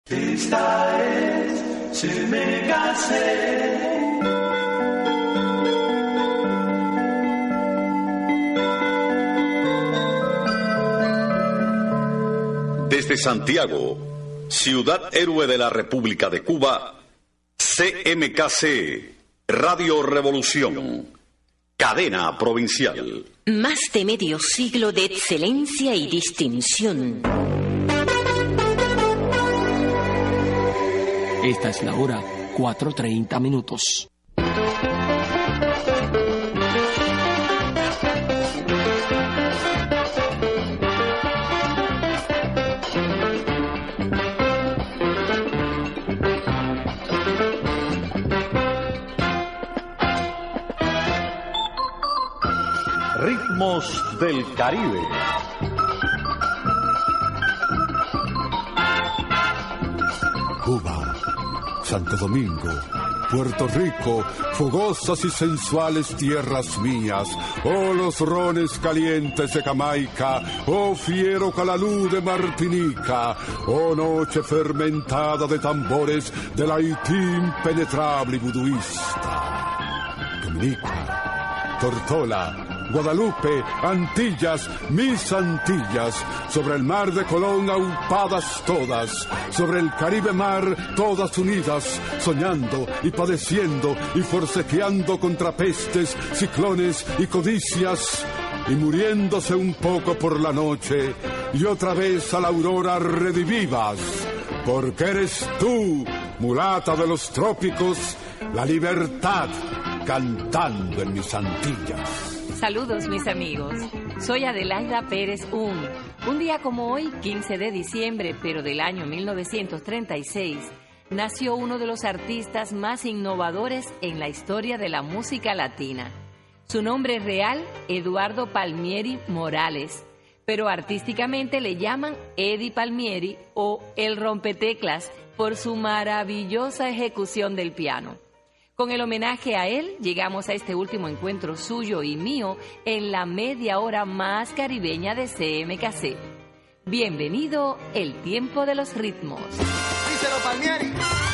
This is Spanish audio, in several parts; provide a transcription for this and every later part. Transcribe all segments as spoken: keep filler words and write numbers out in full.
Esta es C M K C. Desde Santiago, ciudad héroe de la República de Cuba, C M K C, Radio Revolución, cadena provincial. Más de medio siglo de excelencia y distinción. Esta es la hora, cuatro treinta minutos. Ritmos del Caribe. Cuba, Santo Domingo, Puerto Rico, fogosas y sensuales tierras mías, oh los rones calientes de Jamaica, oh fiero calalú de Martinica, oh noche fermentada de tambores del Haití impenetrable y buduista. Dominica, Tortola, Guadalupe, Antillas, mis Antillas, sobre el mar de Colón aupadas todas, sobre el Caribe mar todas unidas, soñando y padeciendo y forcejeando contra pestes, ciclones y codicias, y muriéndose un poco por la noche, y otra vez a la aurora redivivas, porque eres tú, mulata de los trópicos, la libertad cantando en mis Antillas. Saludos mis amigos, soy Adelaida Pérez Un. Un día como hoy, quince de diciembre, pero del año mil novecientos treinta y seis, nació uno de los artistas más innovadores en la historia de la música latina. Su nombre real, Eduardo Palmieri Morales, pero artísticamente le llaman Eddie Palmieri o El Rompeteclas por su maravillosa ejecución del piano. Con el homenaje a él, llegamos a este último encuentro suyo y mío en la media hora más caribeña de C M K C. Bienvenido, el tiempo de los ritmos. Díselo, Palmieri.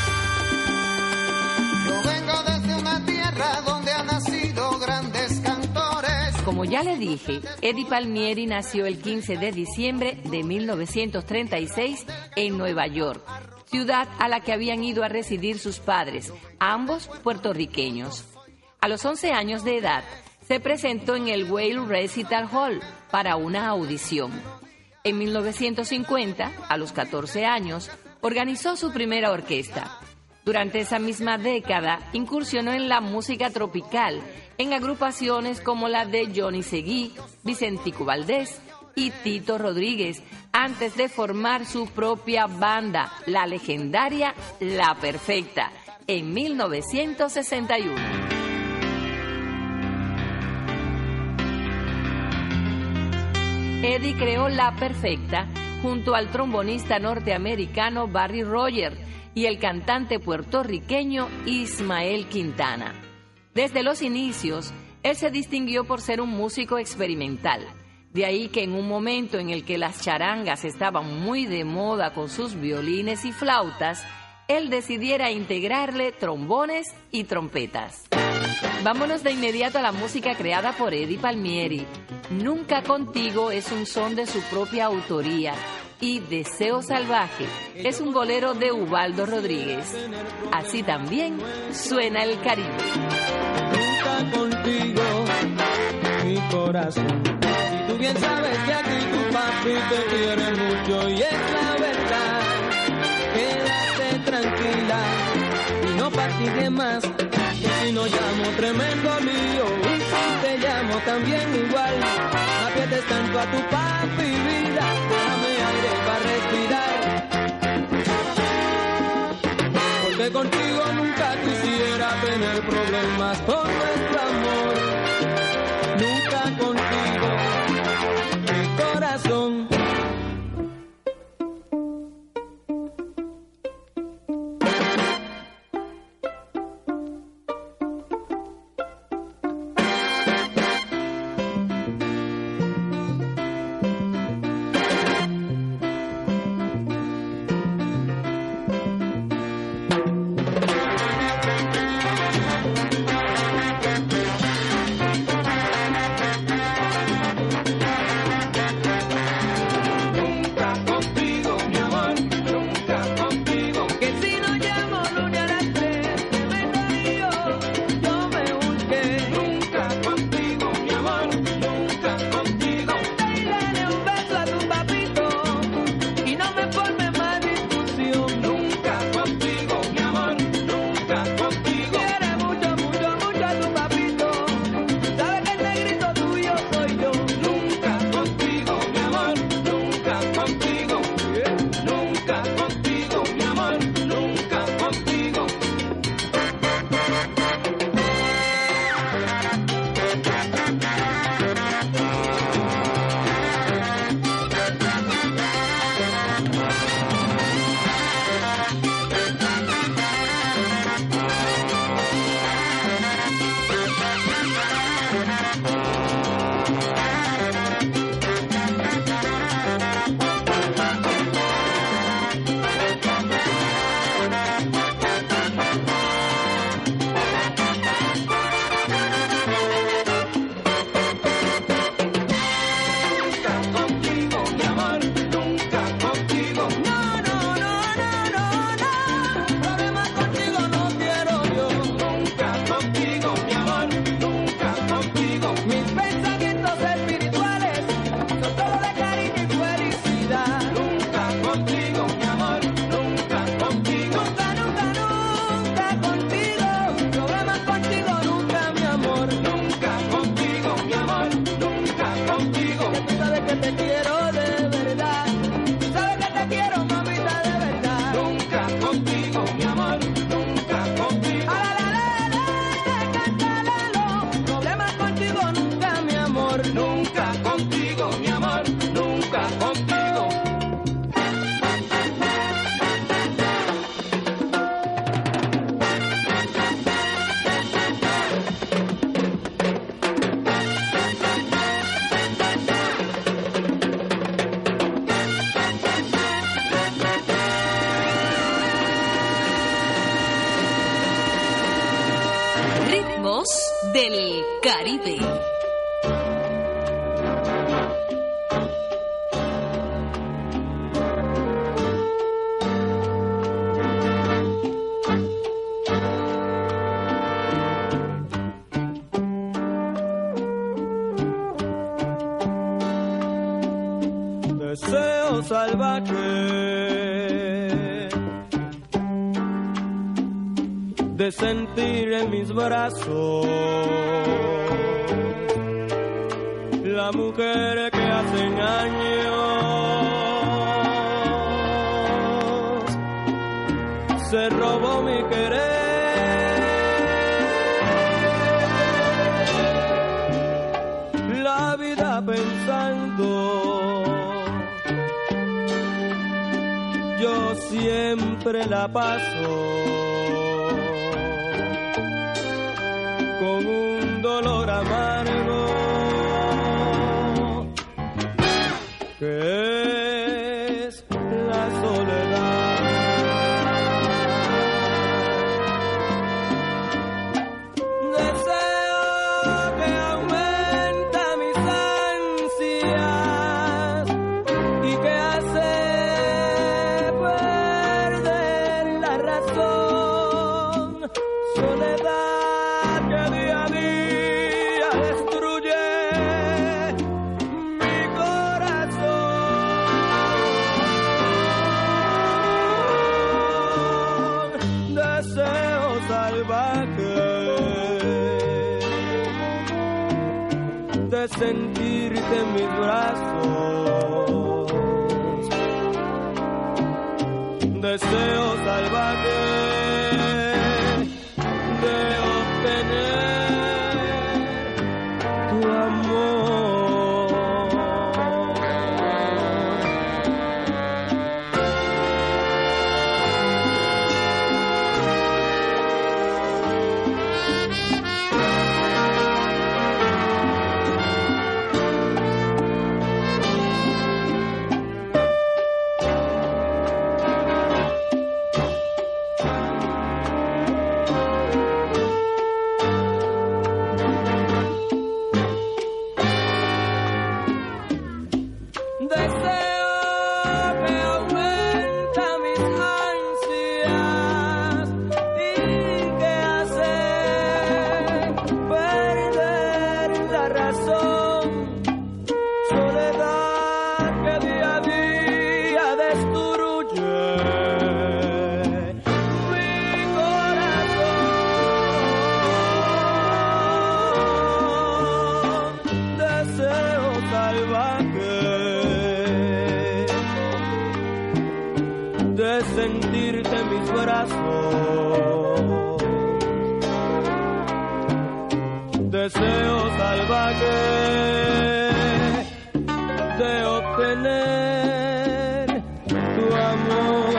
Yo vengo desde una tierra donde han nacido grandes cantores. Como ya le dije, Eddie Palmieri nació el quince de diciembre de mil novecientos treinta y seis en Nueva York, ciudad a la que habían ido a residir sus padres, ambos puertorriqueños. A los once años de edad, se presentó en el Whale Recital Hall para una audición. En mil novecientos cincuenta, a los catorce años, organizó su primera orquesta. Durante esa misma década, incursionó en la música tropical, en agrupaciones como la de Johnny Seguí, Vicentico Valdés y Tito Rodríguez, antes de formar su propia banda, la legendaria La Perfecta, en mil novecientos sesenta y uno. Eddie creó La Perfecta junto al trombonista norteamericano Barry Rogers y el cantante puertorriqueño Ismael Quintana. Desde los inicios, él se distinguió por ser un músico experimental. De ahí que en un momento en el que las charangas estaban muy de moda con sus violines y flautas, él decidiera integrarle trombones y trompetas. Vámonos de inmediato a la música creada por Eddie Palmieri. Nunca Contigo es un son de su propia autoría y Deseo Salvaje es un bolero de Ubaldo Rodríguez. Así también suena el Caribe. Nunca contigo, mi corazón. Tú bien sabes que aquí tu papi te quiere mucho y es la verdad. Quédate tranquila y no fatigue más, que si no llamo tremendo lío y si te llamo también igual. No aprietes tanto a tu papi, vida, déjame aire para respirar. Porque contigo nunca quisiera tener problemas por nuestro amor. Nunca contigo, mi corazón. del Caribe. Deseo salvaje de sentir en mis brazos la mujer que hace años se robó mi querer. La vida pensando, yo siempre la paso con un dolor amargo que es la soledad. Deseo que aumenta mis ansias y que hace perder la razón. Soledad que día a día destruye mi corazón. Deseo salvaje de sentirte en mis brazos. Deseo salvaje de obtener tu amor. De sentirte en mis brazos, deseo salvaje de obtener tu amor.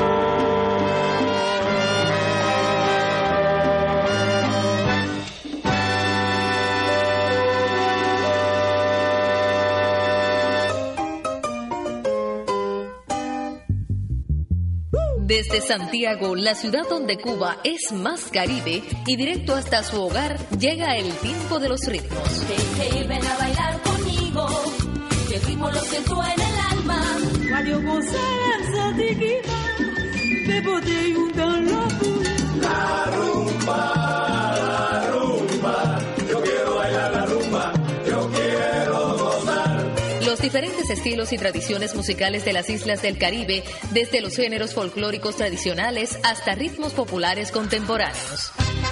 Desde Santiago, la ciudad donde Cuba es más Caribe y directo hasta su hogar, llega el tiempo de los ritmos. Hey, hey, ven a bailar conmigo, que el ritmo lo siento en el alma. Radio Concert, te botei un dans la boule. La rumba, la rumba, yo quiero bailar la rumba, yo quiero gozar. Los diferentes estilos y tradiciones musicales de las islas del Caribe, desde los géneros folclóricos tradicionales hasta ritmos populares contemporáneos.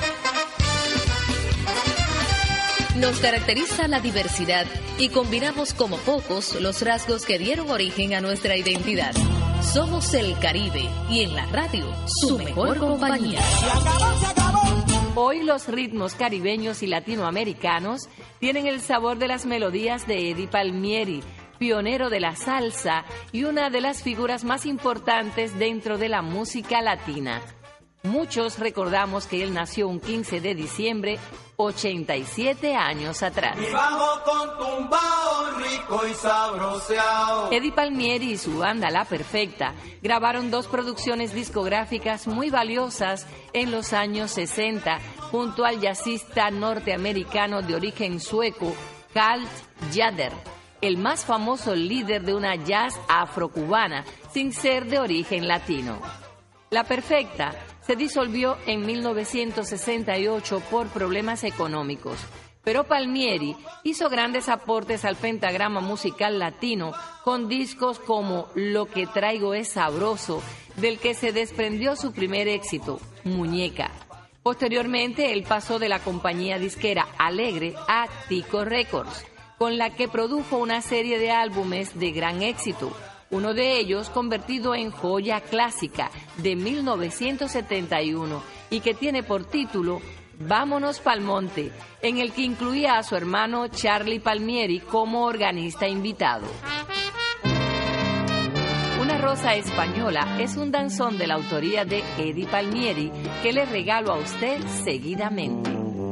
Nos caracteriza la diversidad y combinamos como pocos los rasgos que dieron origen a nuestra identidad. Somos el Caribe y en la radio, su mejor compañía. Hoy los ritmos caribeños y latinoamericanos tienen el sabor de las melodías de Eddie Palmieri, pionero de la salsa y una de las figuras más importantes dentro de la música latina. Muchos recordamos que él nació un quince de diciembre, ochenta y siete años atrás. Y bajo con tumbao rico y sabroseado. Eddie Palmieri y su banda La Perfecta grabaron dos producciones discográficas muy valiosas en los años sesenta, junto al jazzista norteamericano de origen sueco Carl Jader, el más famoso líder de una jazz afrocubana sin ser de origen latino. La Perfecta se disolvió en mil novecientos sesenta y ocho por problemas económicos, pero Palmieri hizo grandes aportes al pentagrama musical latino con discos como Lo que traigo es sabroso, del que se desprendió su primer éxito, Muñeca. Posteriormente, él pasó de la compañía disquera Alegre a Tico Records, con la que produjo una serie de álbumes de gran éxito, uno de ellos convertido en joya clásica de mil novecientos setenta y uno y que tiene por título Vámonos pa'l monte, en el que incluía a su hermano Charlie Palmieri como organista invitado. Una rosa española es un danzón de la autoría de Eddie Palmieri que le regalo a usted seguidamente.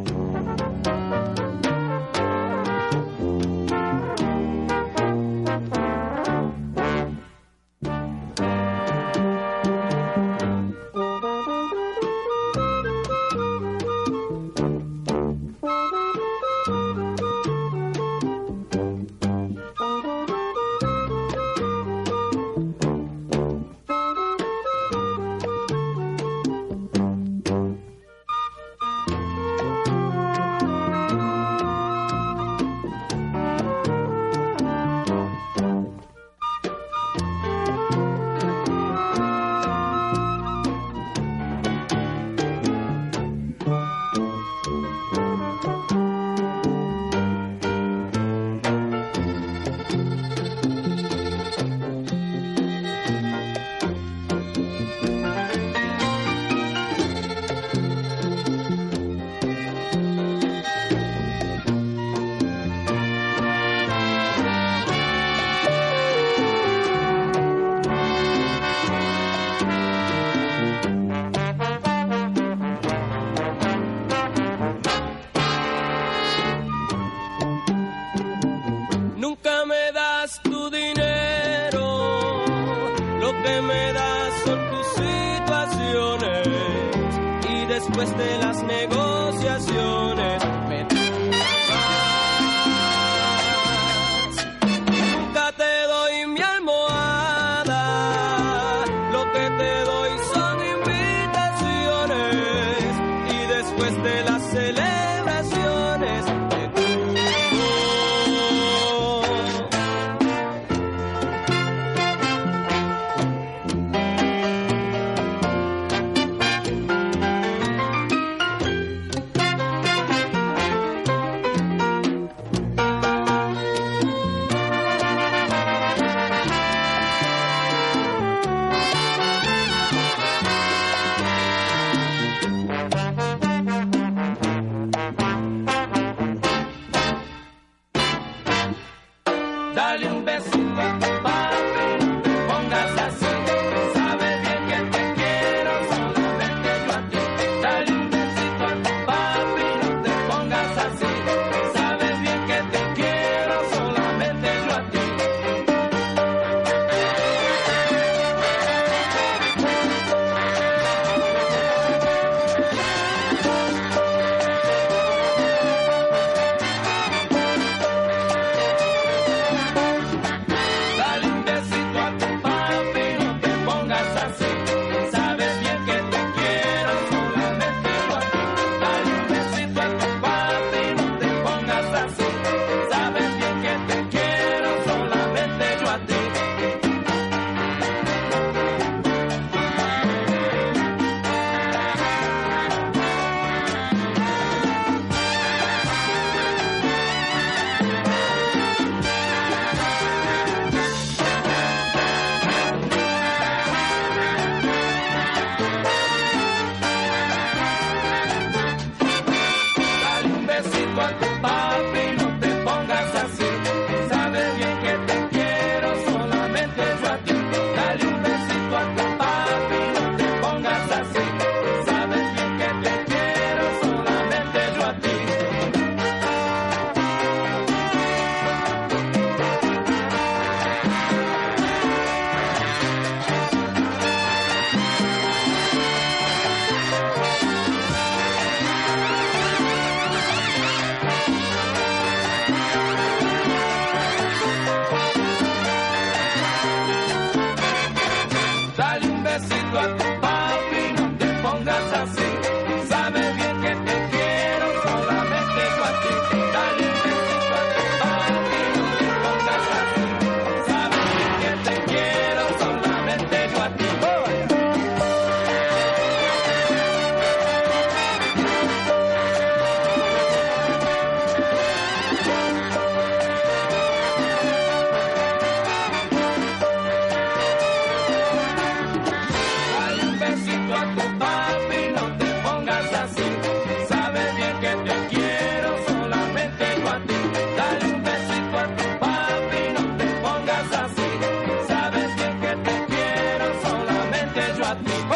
Después de las negociaciones me tumbas. Nunca te doy mi almohada, lo que te doy son invitaciones y después de las celebraciones me tumbas.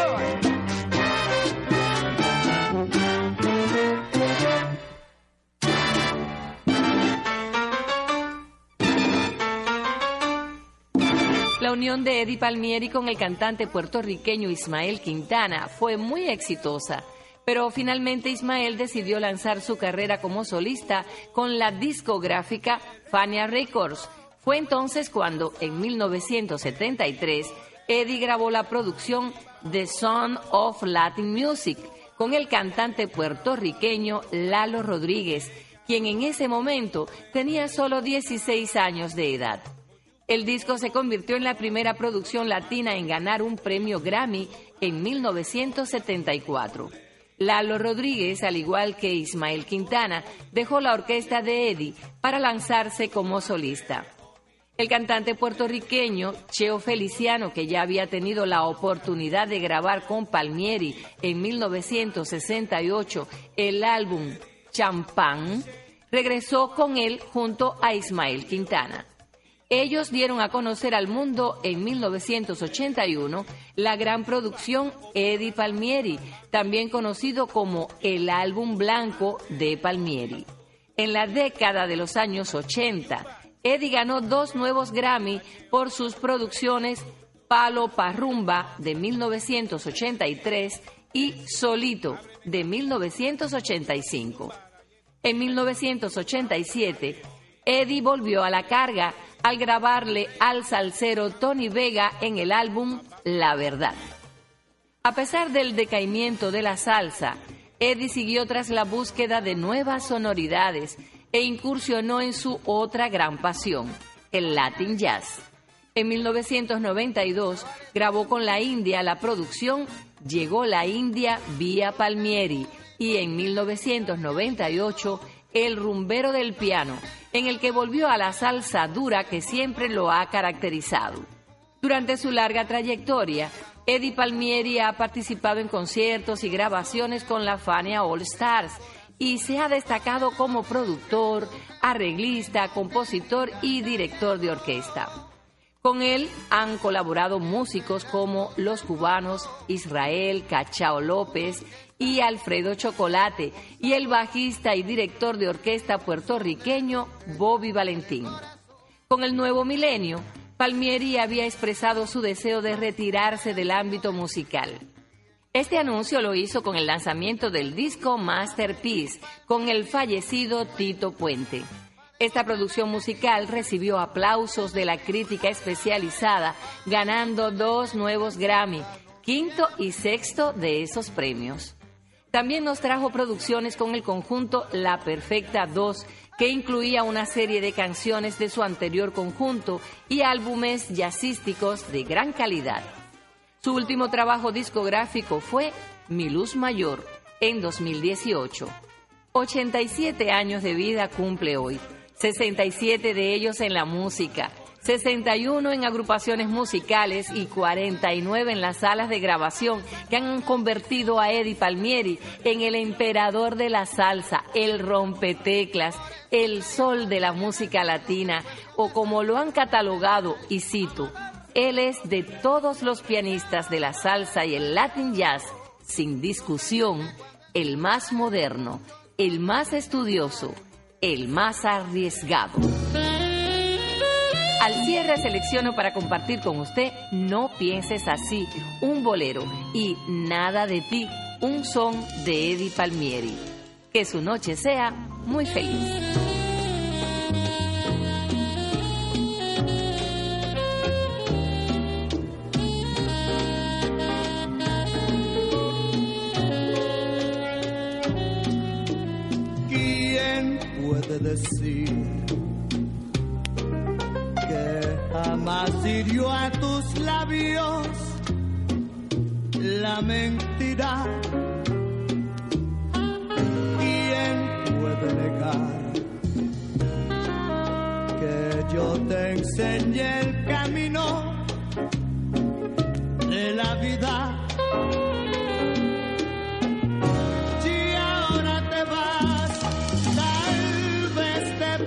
La unión de Eddie Palmieri con el cantante puertorriqueño Ismael Quintana fue muy exitosa, pero finalmente Ismael decidió lanzar su carrera como solista con la discográfica Fania Records. Fue entonces cuando, en mil novecientos setenta y tres, Eddie grabó la producción The Sound of Latin Music con el cantante puertorriqueño Lalo Rodríguez, quien en ese momento tenía solo dieciséis años de edad. El disco se convirtió en la primera producción latina en ganar un premio Grammy en mil novecientos setenta y cuatro. Lalo Rodríguez, al igual que Ismael Quintana, dejó la orquesta de Eddie para lanzarse como solista. El cantante puertorriqueño Cheo Feliciano, que ya había tenido la oportunidad de grabar con Palmieri en mil novecientos sesenta y ocho el álbum Champán, regresó con él junto a Ismael Quintana. Ellos dieron a conocer al mundo en mil novecientos ochenta y uno la gran producción Eddie Palmieri, también conocido como el álbum blanco de Palmieri. En la década de los años ochenta, Eddie ganó dos nuevos Grammy por sus producciones Palo pa' Rumba de mil novecientos ochenta y tres y Solito de mil novecientos ochenta y cinco. En mil novecientos ochenta y siete, Eddie volvió a la carga al grabarle al salsero Tony Vega en el álbum La Verdad. A pesar del decaimiento de la salsa, Eddie siguió tras la búsqueda de nuevas sonoridades e incursionó en su otra gran pasión, el Latin Jazz. En mil novecientos noventa y dos grabó con la India la producción Llegó la India vía Palmieri y en mil novecientos noventa y ocho El Rumbero del Piano, en el que volvió a la salsa dura que siempre lo ha caracterizado. Durante su larga trayectoria, Eddie Palmieri ha participado en conciertos y grabaciones con la Fania All Stars y se ha destacado como productor, arreglista, compositor y director de orquesta. Con él han colaborado músicos como los cubanos Israel Cachao López y Alfredo Chocolate y el bajista y director de orquesta puertorriqueño Bobby Valentín. Con el nuevo milenio, Palmieri había expresado su deseo de retirarse del ámbito musical. Este anuncio lo hizo con el lanzamiento del disco Masterpiece con el fallecido Tito Puente. Esta producción musical recibió aplausos de la crítica especializada, ganando dos nuevos Grammy, quinto y sexto de esos premios. También nos trajo producciones con el conjunto La Perfecta dos, que incluía una serie de canciones de su anterior conjunto y álbumes jazzísticos de gran calidad. Su último trabajo discográfico fue Mi Luz Mayor, en dos mil dieciocho. ochenta y siete años de vida cumple hoy, sesenta y siete de ellos en la música, sesenta y uno en agrupaciones musicales y cuarenta y nueve en las salas de grabación que han convertido a Eddie Palmieri en el emperador de la salsa, el rompeteclas, el sol de la música latina, o como lo han catalogado, y cito, él es de todos los pianistas de la salsa y el Latin Jazz, sin discusión, el más moderno, el más estudioso, el más arriesgado. Al cierre selecciono para compartir con usted No Pienses Así, un bolero, y Nada de Ti, un son de Eddie Palmieri. Que su noche sea muy feliz. ¿Quién puede decir que jamás hirió a tus labios la mentira? ¿Quién puede negar que yo te enseñé el camino de la vida? Si ahora te vas, tal vez te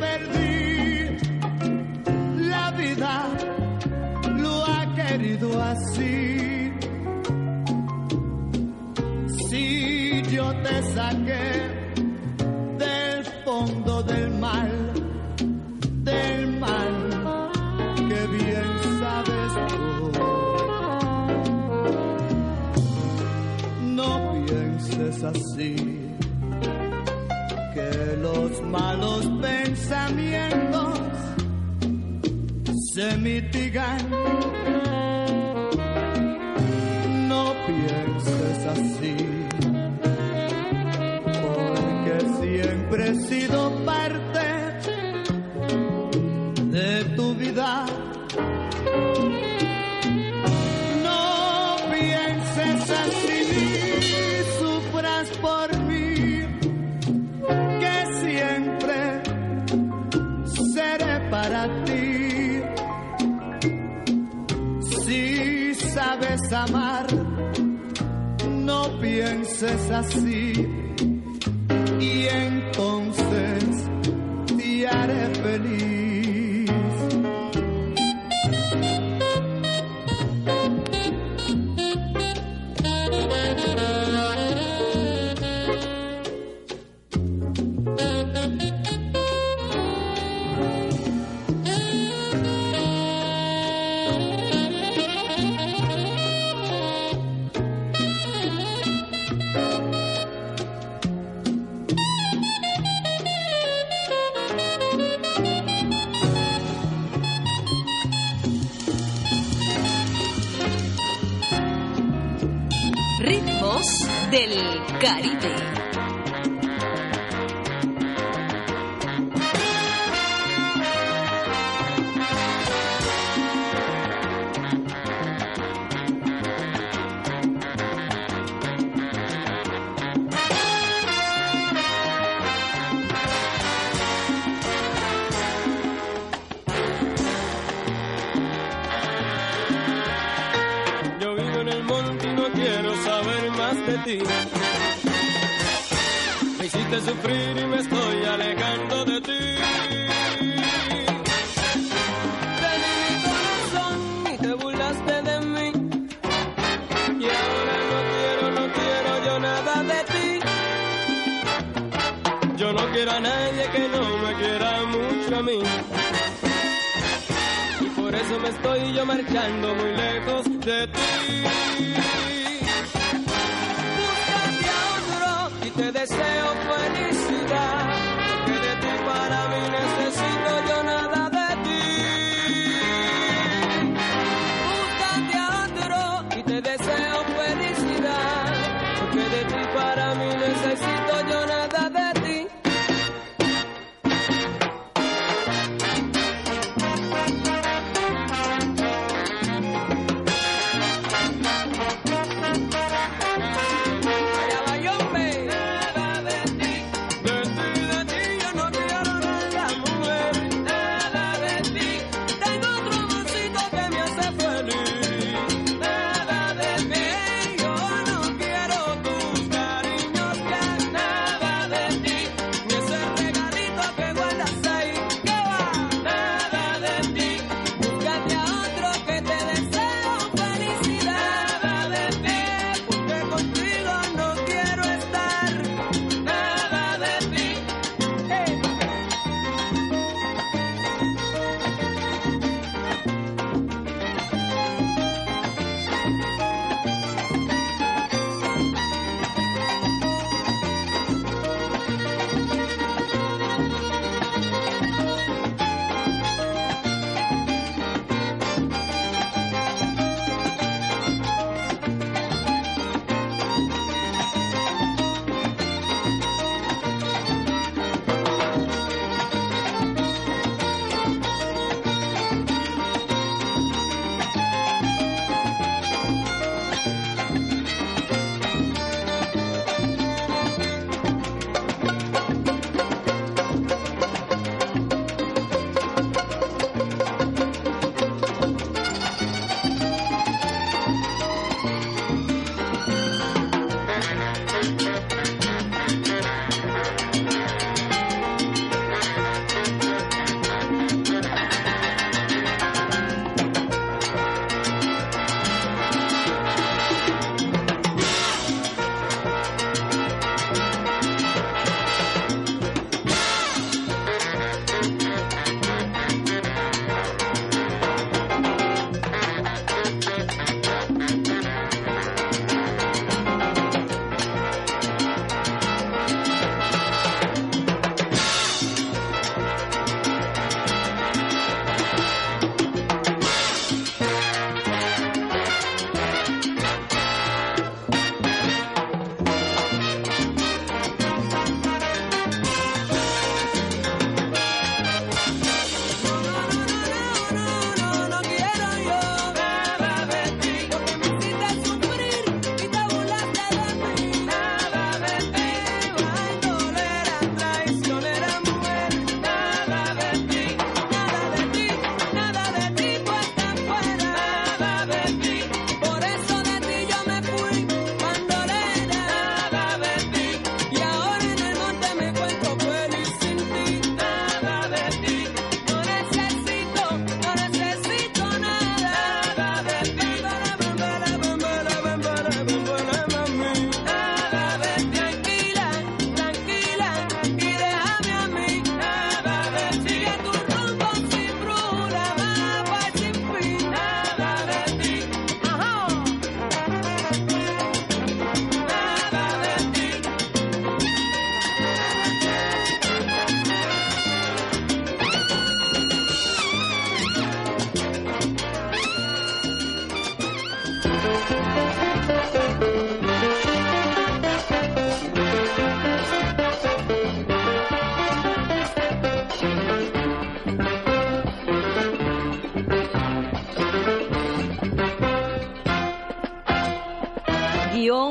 perdí. La vida lo ha querido así. yo te saqué del fondo del mal, del mal que bien sabes tú. No pienses así, que los malos pensamientos se mitigan. No pienses así, porque siempre he sido parte de tu vida. No pienses así, sufras por mí, que siempre seré para ti. Si sabes amar, no pienses así, y entonces te haré feliz. Ritmos del Caribe. Yo vivo en el monte y no quiero saber más de ti. Me hiciste sufrir y me estoy alejando de ti. Te di mi corazón y te burlaste de mí. Y ahora no quiero, no quiero yo nada de ti. Yo no quiero a nadie que no me quiera mucho a mí. Y por eso me estoy yo marchando muy lejos de ti. Te deseo felicidad, porque de ti para mí necesito yo nada de ti. Búscate a otro y te deseo felicidad, porque de ti para mí necesito yo nada de ti.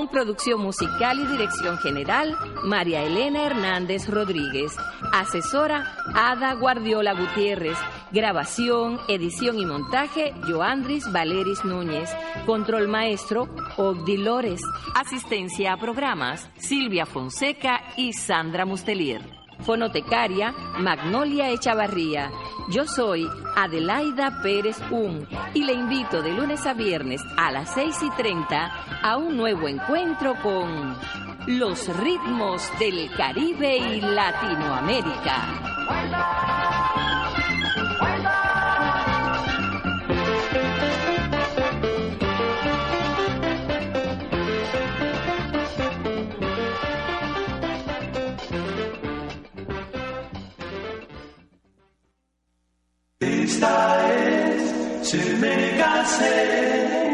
Con producción musical y dirección general, María Elena Hernández Rodríguez. Asesora, Ada Guardiola Gutiérrez. Grabación, edición y montaje, Joandris Valeris Núñez. Control maestro, Ogdi Lores. Asistencia a programas, Silvia Fonseca y Sandra Mustelier. Fonotecaria, Magnolia Echavarría. Yo soy Adelaida Pérez Un y le invito de lunes a viernes a las seis y treinta a un nuevo encuentro con los ritmos del Caribe y Latinoamérica. Esta es Se me casé.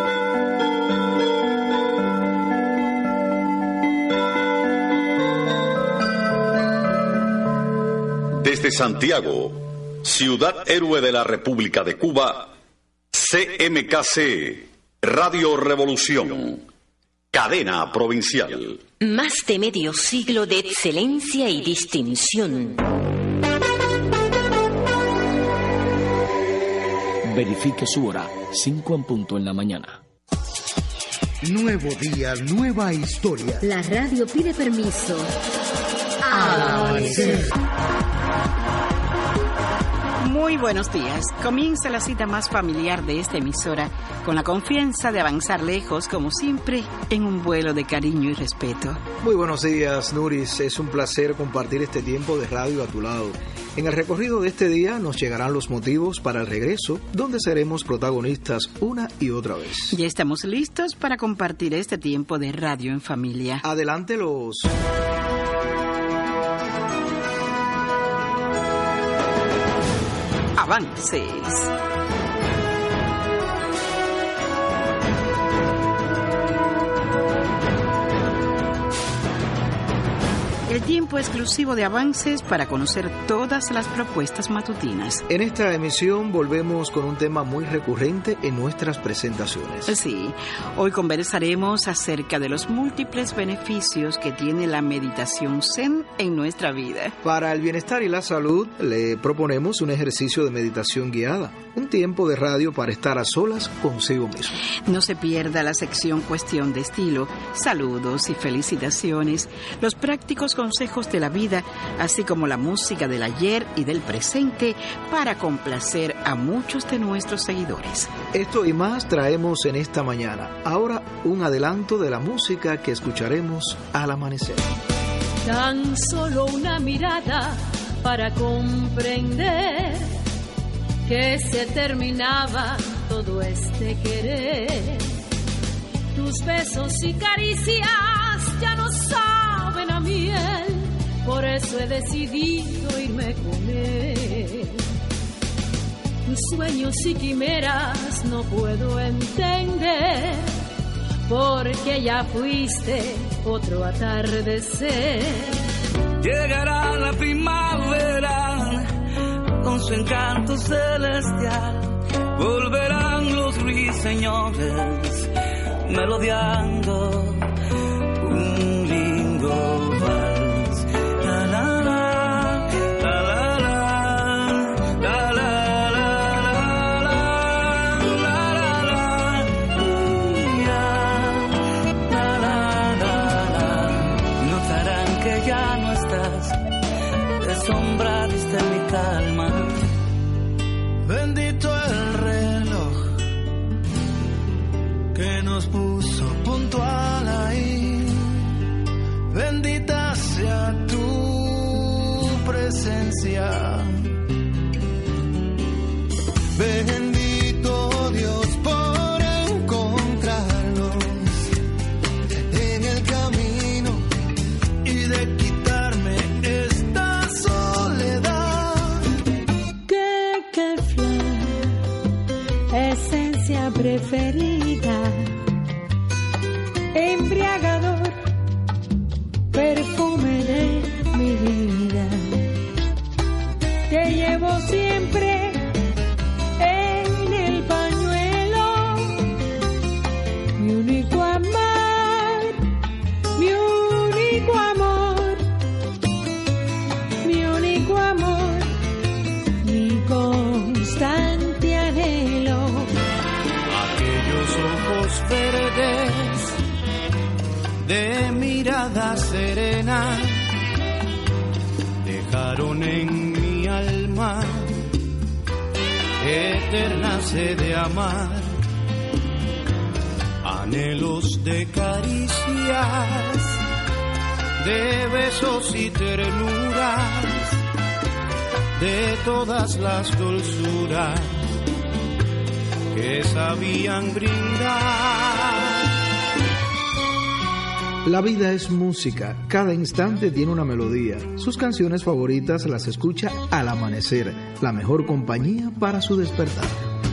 Desde Santiago, ciudad héroe de la República de Cuba, C M K C, Radio Revolución, cadena provincial. Más de medio siglo de excelencia y distinción. Verifique su hora, cinco en punto en la mañana. Nuevo día, nueva historia. La radio pide permiso. Amanecer. Muy buenos días. Comienza la cita más familiar de esta emisora con la confianza de avanzar lejos, como siempre, en un vuelo de cariño y respeto. Muy buenos días, Nuris. Es un placer compartir este tiempo de radio a tu lado. En el recorrido de este día nos llegarán los motivos para el regreso, donde seremos protagonistas una y otra vez. Ya estamos listos para compartir este tiempo de radio en familia. Adelante los... avances. El tiempo exclusivo de avances para conocer todas las propuestas matutinas. En esta emisión volvemos con un tema muy recurrente en nuestras presentaciones. Sí, hoy conversaremos acerca de los múltiples beneficios que tiene la meditación zen en nuestra vida. Para el bienestar y la salud, le proponemos un ejercicio de meditación guiada, un tiempo de radio para estar a solas consigo mismo. No se pierda la sección Cuestión de Estilo, saludos y felicitaciones, los prácticos consejos de la vida, así como la música del ayer y del presente para complacer a muchos de nuestros seguidores. Esto y más traemos en esta mañana. Ahora un adelanto de la música que escucharemos al amanecer. Tan solo una mirada para comprender que se terminaba todo este querer. Tus besos y caricias ya no saben a miel, por eso he decidido irme con él. Tus sueños y quimeras no puedo entender, porque ya fuiste otro atardecer. Llegará la primavera con su encanto celestial, volverán los ruiseñores melodiando un lindo vals. La la la, la la la, la la la, la la la, la la la. Notarán que ya no estás, de sombra diste mi calma. Bendito el reloj que nos puso puntual ahí. Bendita sea tu presencia. Bendito Dios por encontrarnos en el camino y de quitarme esta soledad. Que, que flor, esencia preferida, embriagador, perfume de mi vida, te llevo siempre en el pañuelo, mi único amar de mirada serena dejaron en mi alma eterna sed de amar, anhelos de caricias, de besos y ternuras, de todas las dulzuras que sabían brindar. La vida es música, cada instante tiene una melodía. Sus canciones favoritas las escucha al amanecer, la mejor compañía para su despertar.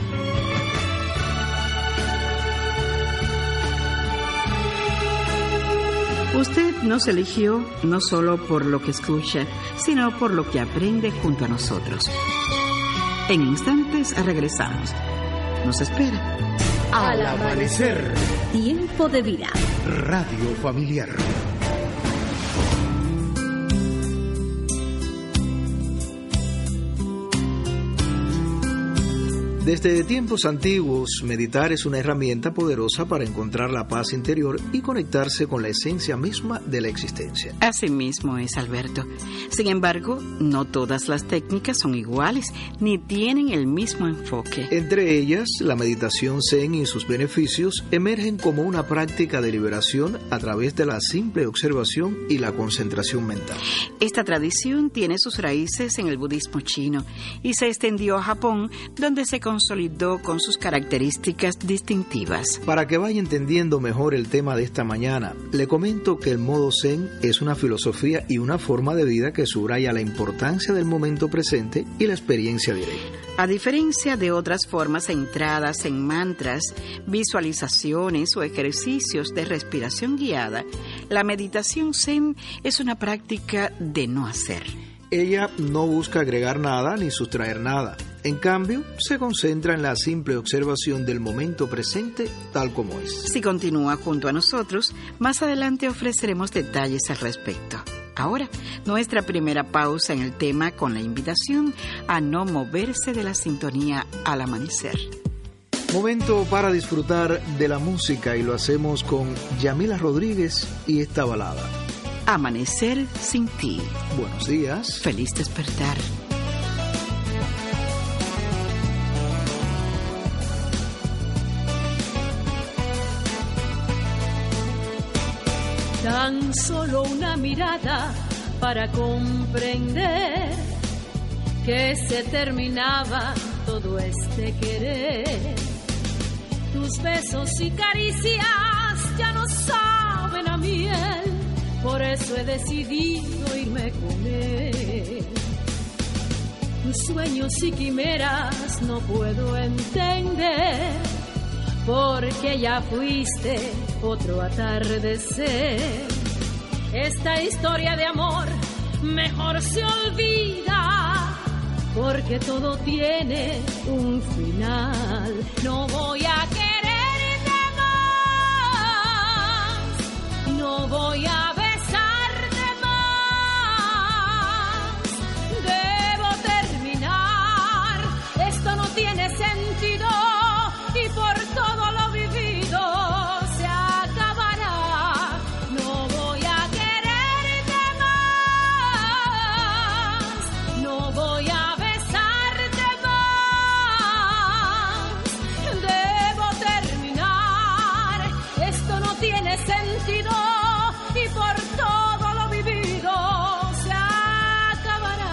Usted nos eligió no solo por lo que escucha, sino por lo que aprende junto a nosotros. En instantes regresamos. Nos espera. Al amanecer. Tiempo de vida. Radio familiar. Desde tiempos antiguos, meditar es una herramienta poderosa para encontrar la paz interior y conectarse con la esencia misma de la existencia. Así mismo es, Alberto. Sin embargo, no todas las técnicas son iguales ni tienen el mismo enfoque. Entre ellas, la meditación Zen y sus beneficios emergen como una práctica de liberación a través de la simple observación y la concentración mental. Esta tradición tiene sus raíces en el budismo chino y se extendió a Japón, donde se consolidó con sus características distintivas. Para que vaya entendiendo mejor el tema de esta mañana, le comento que el modo Zen es una filosofía y una forma de vida que subraya la importancia del momento presente y la experiencia directa. A diferencia de otras formas centradas en mantras, visualizaciones o ejercicios de respiración guiada, la meditación Zen es una práctica de no hacer. Ella no busca agregar nada ni sustraer nada. En cambio, se concentra en la simple observación del momento presente tal como es. Si continúa junto a nosotros, más adelante ofreceremos detalles al respecto. Ahora, nuestra primera pausa en el tema con la invitación a no moverse de la sintonía al amanecer. Momento para disfrutar de la música y lo hacemos con Yamila Rodríguez y esta balada. Amanecer sin ti. Buenos días. Feliz despertar. Tan solo una mirada para comprender que se terminaba todo este querer. Tus besos y caricias ya no saben a miel, por eso he decidido irme con él. Tus sueños y quimeras no puedo entender, porque ya fuiste otro atardecer. Esta historia de amor mejor se olvida, porque todo tiene un final. No voy a quererte más, no voy a besarte más. Debo terminar, esto no tiene sentido, y por todo lo vivido se acabará. No voy a quererte más, no voy a besarte más. Debo terminar, esto no tiene sentido, y por todo lo vivido se acabará.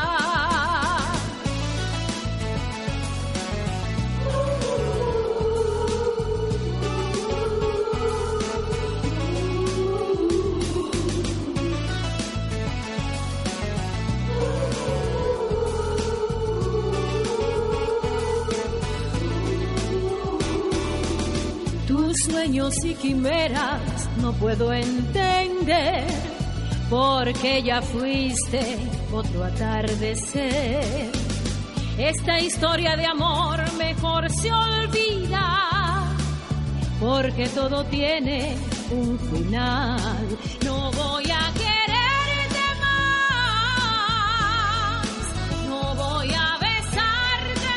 Tus sueños y quimeras no puedo entender, porque ya fuiste otro atardecer. Esta historia de amor mejor se olvida, porque todo tiene un final. No voy a quererte más, no voy a besarte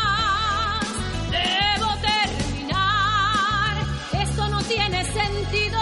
más. Debo terminar, esto no tiene sentido,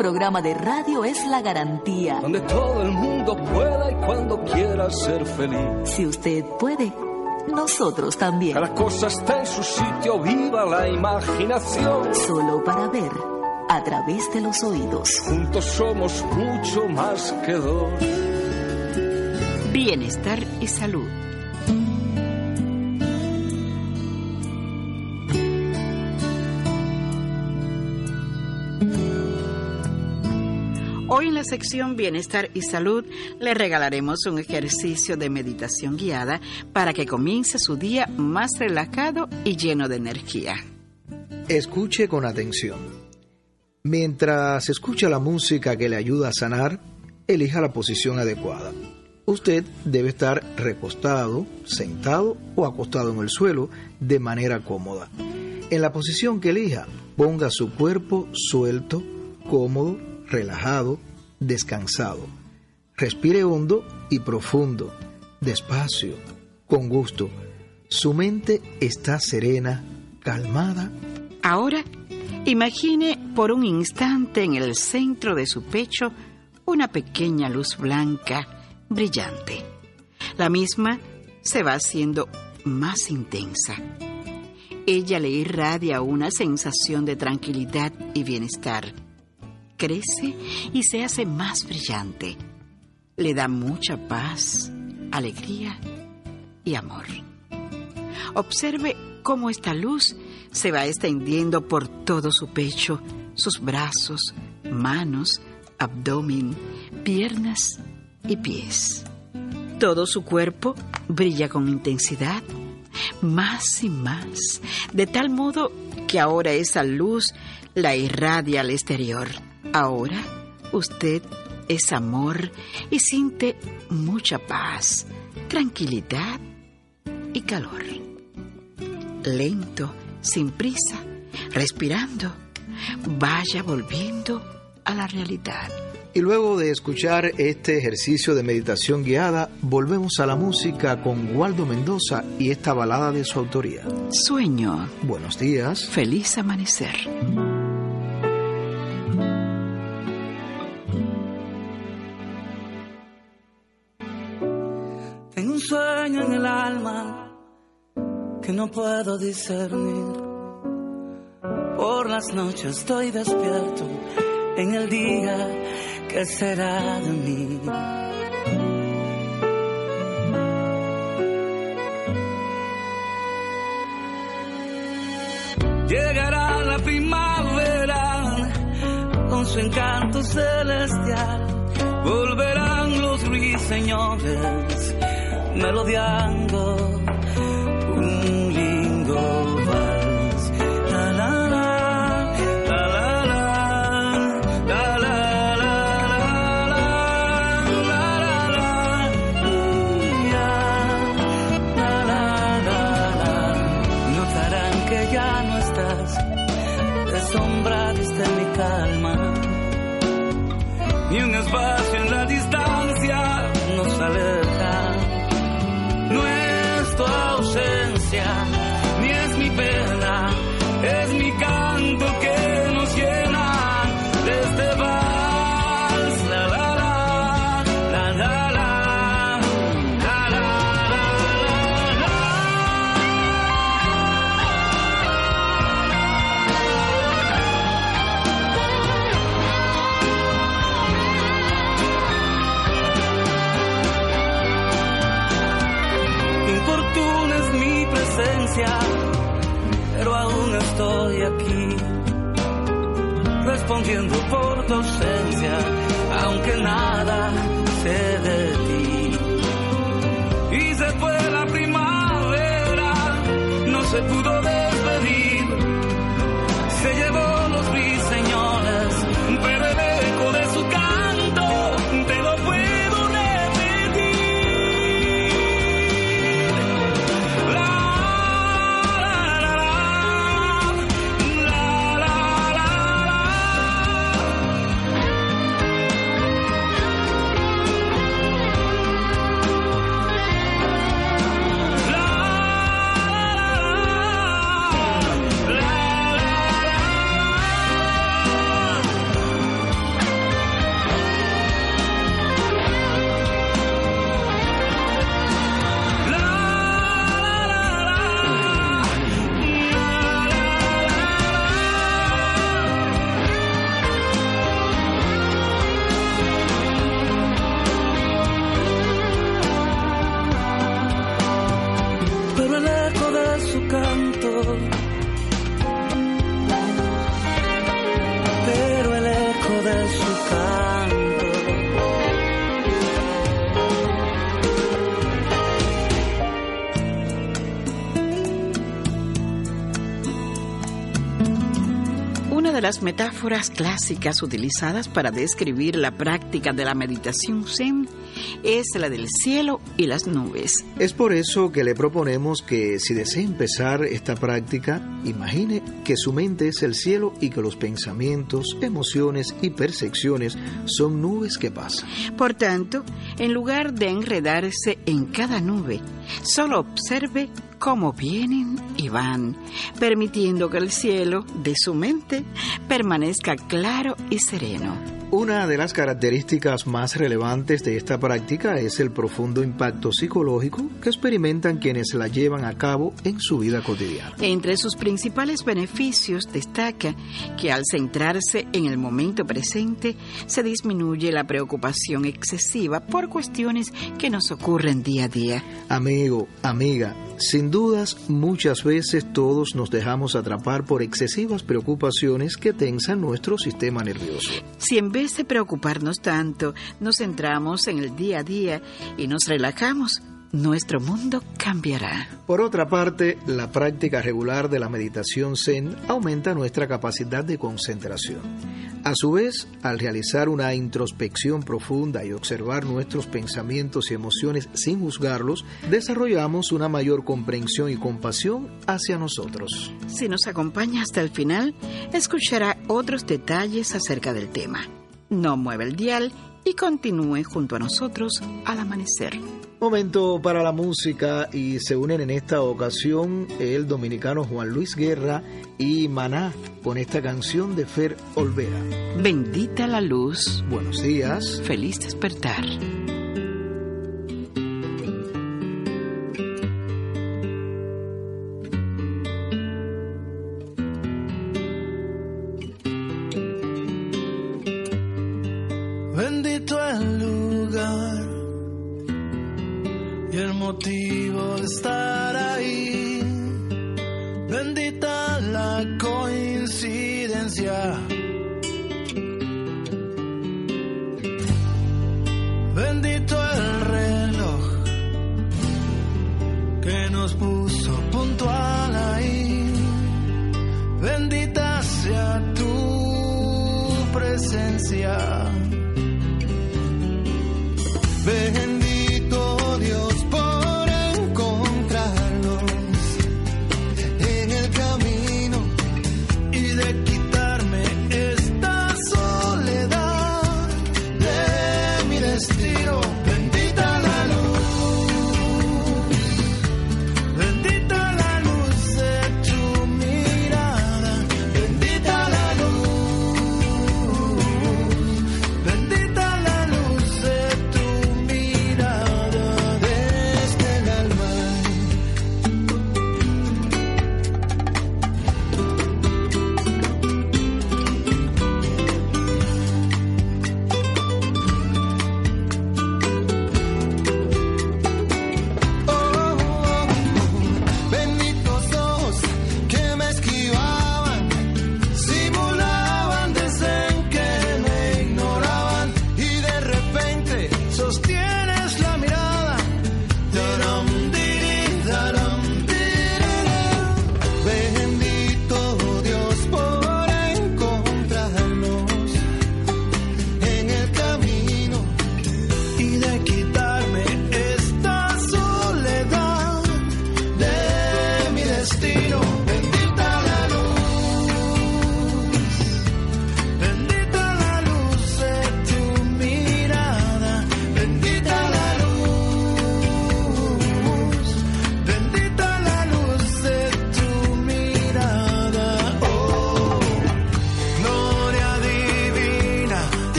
programa de radio es la garantía. Donde todo el mundo pueda y cuando quiera ser feliz. Si usted puede, nosotros también. Cada cosa está en su sitio, viva la imaginación. Solo para ver a través de los oídos. Juntos somos mucho más que dos. Bienestar y salud. Hoy en la sección Bienestar y Salud le regalaremos un ejercicio de meditación guiada para que comience su día más relajado y lleno de energía. Escuche con atención. Mientras escucha la música que le ayuda a sanar, elija la posición adecuada. Usted debe estar recostado, sentado o acostado en el suelo de manera cómoda. En la posición que elija, ponga su cuerpo suelto, cómodo, relajado, descansado. Respire hondo y profundo, despacio, con gusto. Su mente está serena, calmada. Ahora, imagine por un instante en el centro de su pecho una pequeña luz blanca, brillante. La misma se va haciendo más intensa. Ella le irradia una sensación de tranquilidad y bienestar. Crece y se hace más brillante. Le da mucha paz, alegría y amor. Observe cómo esta luz se va extendiendo por todo su pecho, sus brazos, manos, abdomen, piernas y pies. Todo su cuerpo brilla con intensidad, más y más, de tal modo que ahora esa luz la irradia al exterior. Ahora usted es amor y siente mucha paz, tranquilidad y calor. Lento, sin prisa, respirando, vaya volviendo a la realidad. Y luego de escuchar este ejercicio de meditación guiada, volvemos a la música con Waldo Mendoza y esta balada de su autoría. Sueño. Buenos días. Feliz amanecer. Tengo un sueño en el alma que no puedo discernir. Por las noches estoy despierto, en el día, ¿qué será de mí? Llegará la primavera con su encanto celestial. Volverán los ruiseñores melodiando un lindo vals. La la la, la la la, la la la, la la la, la la la. Notarán que ya no estás, de sombra diste mi calma. Ni un espacio en la distancia nos aleja. No es tu ausencia, ni es mi pena, es mi canto que nos llena de este vals. La la la, la la la, la la la, la Infortuna es mi presencia, pero aún estoy aquí, respondiendo por tu ausencia, aunque nada sé de ti. Y se fue la primavera, no se pudo despedir, se llevó los ruiseñores, pero el eco de su canto te lo puedo repetir. pero el eco de su canto Una de las metáforas clásicas utilizadas para describir la práctica de la meditación Zen es la del cielo y las nubes. Es por eso que le proponemos que si desea empezar esta práctica, imagine que su mente es el cielo y que los pensamientos, emociones y percepciones son nubes que pasan. Por tanto, en lugar de enredarse en cada nube, solo observe cómo vienen y van, permitiendo que el cielo de su mente permanezca claro y sereno. Una de las características más relevantes de esta práctica es el profundo impacto psicológico que experimentan quienes la llevan a cabo en su vida cotidiana. Entre sus principales beneficios destaca que al centrarse en el momento presente se disminuye la preocupación excesiva por cuestiones que nos ocurren día a día. Amigo, amiga, sin dudas muchas veces todos nos dejamos atrapar por excesivas preocupaciones que tensan nuestro sistema nervioso. Si en vez de preocuparnos tanto, nos centramos en el día a día y nos relajamos, nuestro mundo cambiará. Por otra parte, la práctica regular de la meditación Zen aumenta nuestra capacidad de concentración. A su vez, al realizar una introspección profunda y observar nuestros pensamientos y emociones sin juzgarlos, desarrollamos una mayor comprensión y compasión hacia nosotros. Si nos acompaña hasta el final, escuchará otros detalles acerca del tema. No mueva el dial y continúe junto a nosotros al amanecer. Momento para la música y se unen en esta ocasión el dominicano Juan Luis Guerra y Maná con esta canción de Fer Olvera. Bendita la luz. Buenos días. Feliz despertar. Bendito el lugar y el motivo de estar ahí. Bendita la coincidencia. Bendito el reloj que nos puso puntual ahí. Bendita sea tu presencia. Bendito Dios por encontrarnos en el camino y de quitarme esta soledad de mi destino. Bendita la luz, bendita la luz de tu mirada, bendita la luz, bendita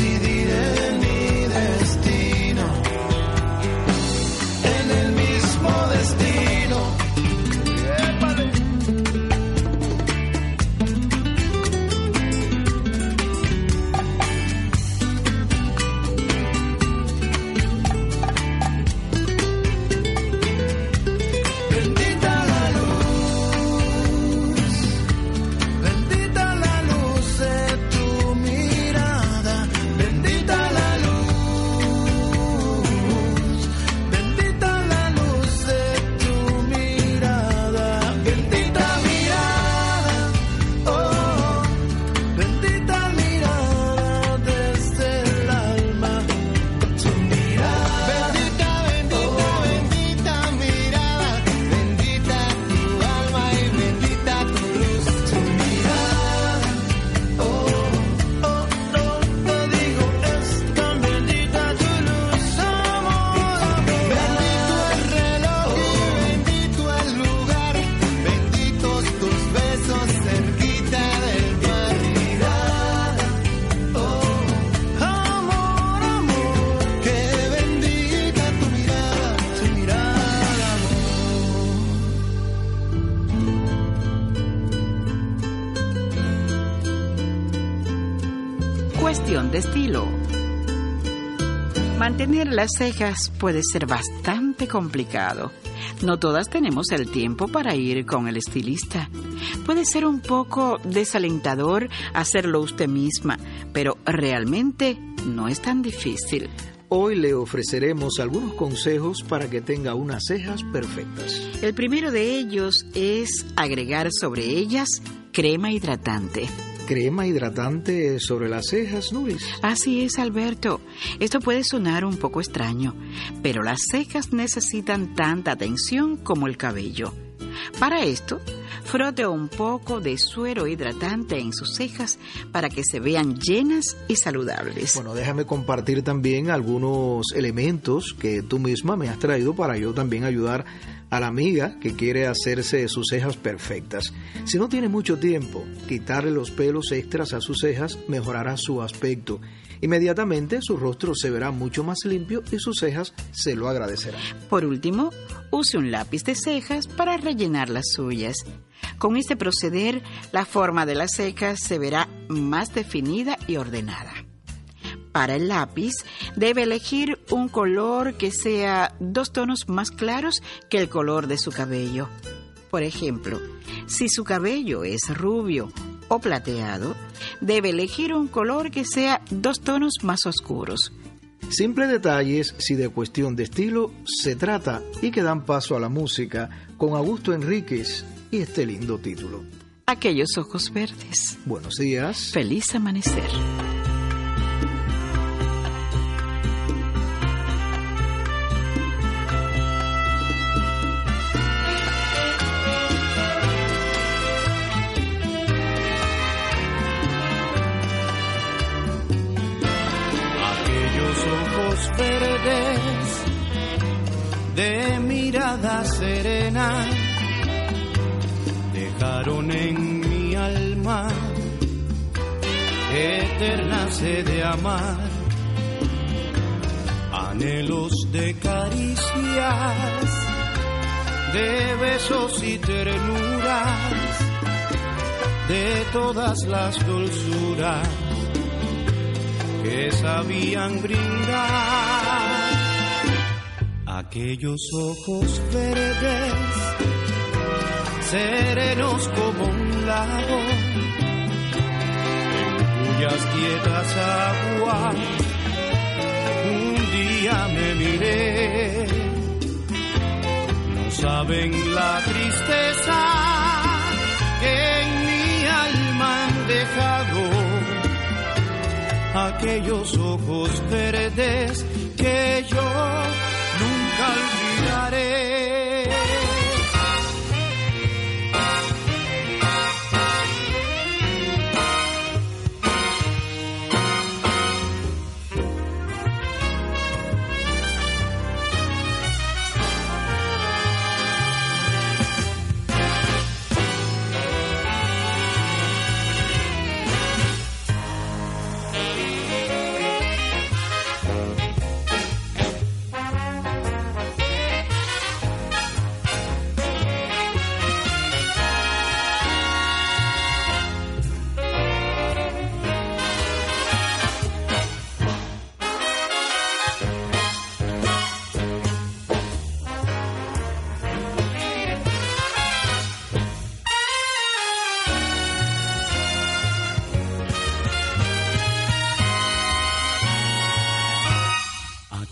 decidiré mi destino, en el mismo destino. Cuestión de estilo. Mantener las cejas puede ser bastante complicado. No todas tenemos el tiempo para ir con el estilista. Puede ser un poco desalentador hacerlo usted misma, pero realmente no es tan difícil. Hoy le ofreceremos algunos consejos para que tenga unas cejas perfectas. El primero de ellos es agregar sobre ellas crema hidratante. ¿Crema hidratante sobre las cejas, Nuris? Así es, Alberto. Esto puede sonar un poco extraño, pero las cejas necesitan tanta atención como el cabello. Para esto, frote un poco de suero hidratante en sus cejas para que se vean llenas y saludables. Bueno, déjame compartir también algunos elementos que tú misma me has traído para yo también ayudar a la amiga que quiere hacerse sus cejas perfectas. Si no tiene mucho tiempo, quitarle los pelos extras a sus cejas mejorará su aspecto. Inmediatamente su rostro se verá mucho más limpio y sus cejas se lo agradecerán. Por último, use un lápiz de cejas para rellenar las suyas. Con este proceder, la forma de las cejas se verá más definida y ordenada. Para el lápiz, debe elegir un color que sea dos tonos más claros que el color de su cabello. Por ejemplo, si su cabello es rubio o plateado, debe elegir un color que sea dos tonos más oscuros. Simples detalles si de cuestión de estilo se trata y que dan paso a la música con Augusto Enríquez y este lindo título. Aquellos ojos verdes. Buenos días. Feliz amanecer. Verdes de mirada serena dejaron en mi alma eterna sed de amar, anhelos de caricias, de besos y ternuras, de todas las dulzuras que sabían brindar. Aquellos ojos verdes, serenos como un lago, en cuyas quietas aguas un día me miré. No saben la tristeza que en mi alma han dejado aquellos ojos verdes que yo nunca olvidaré.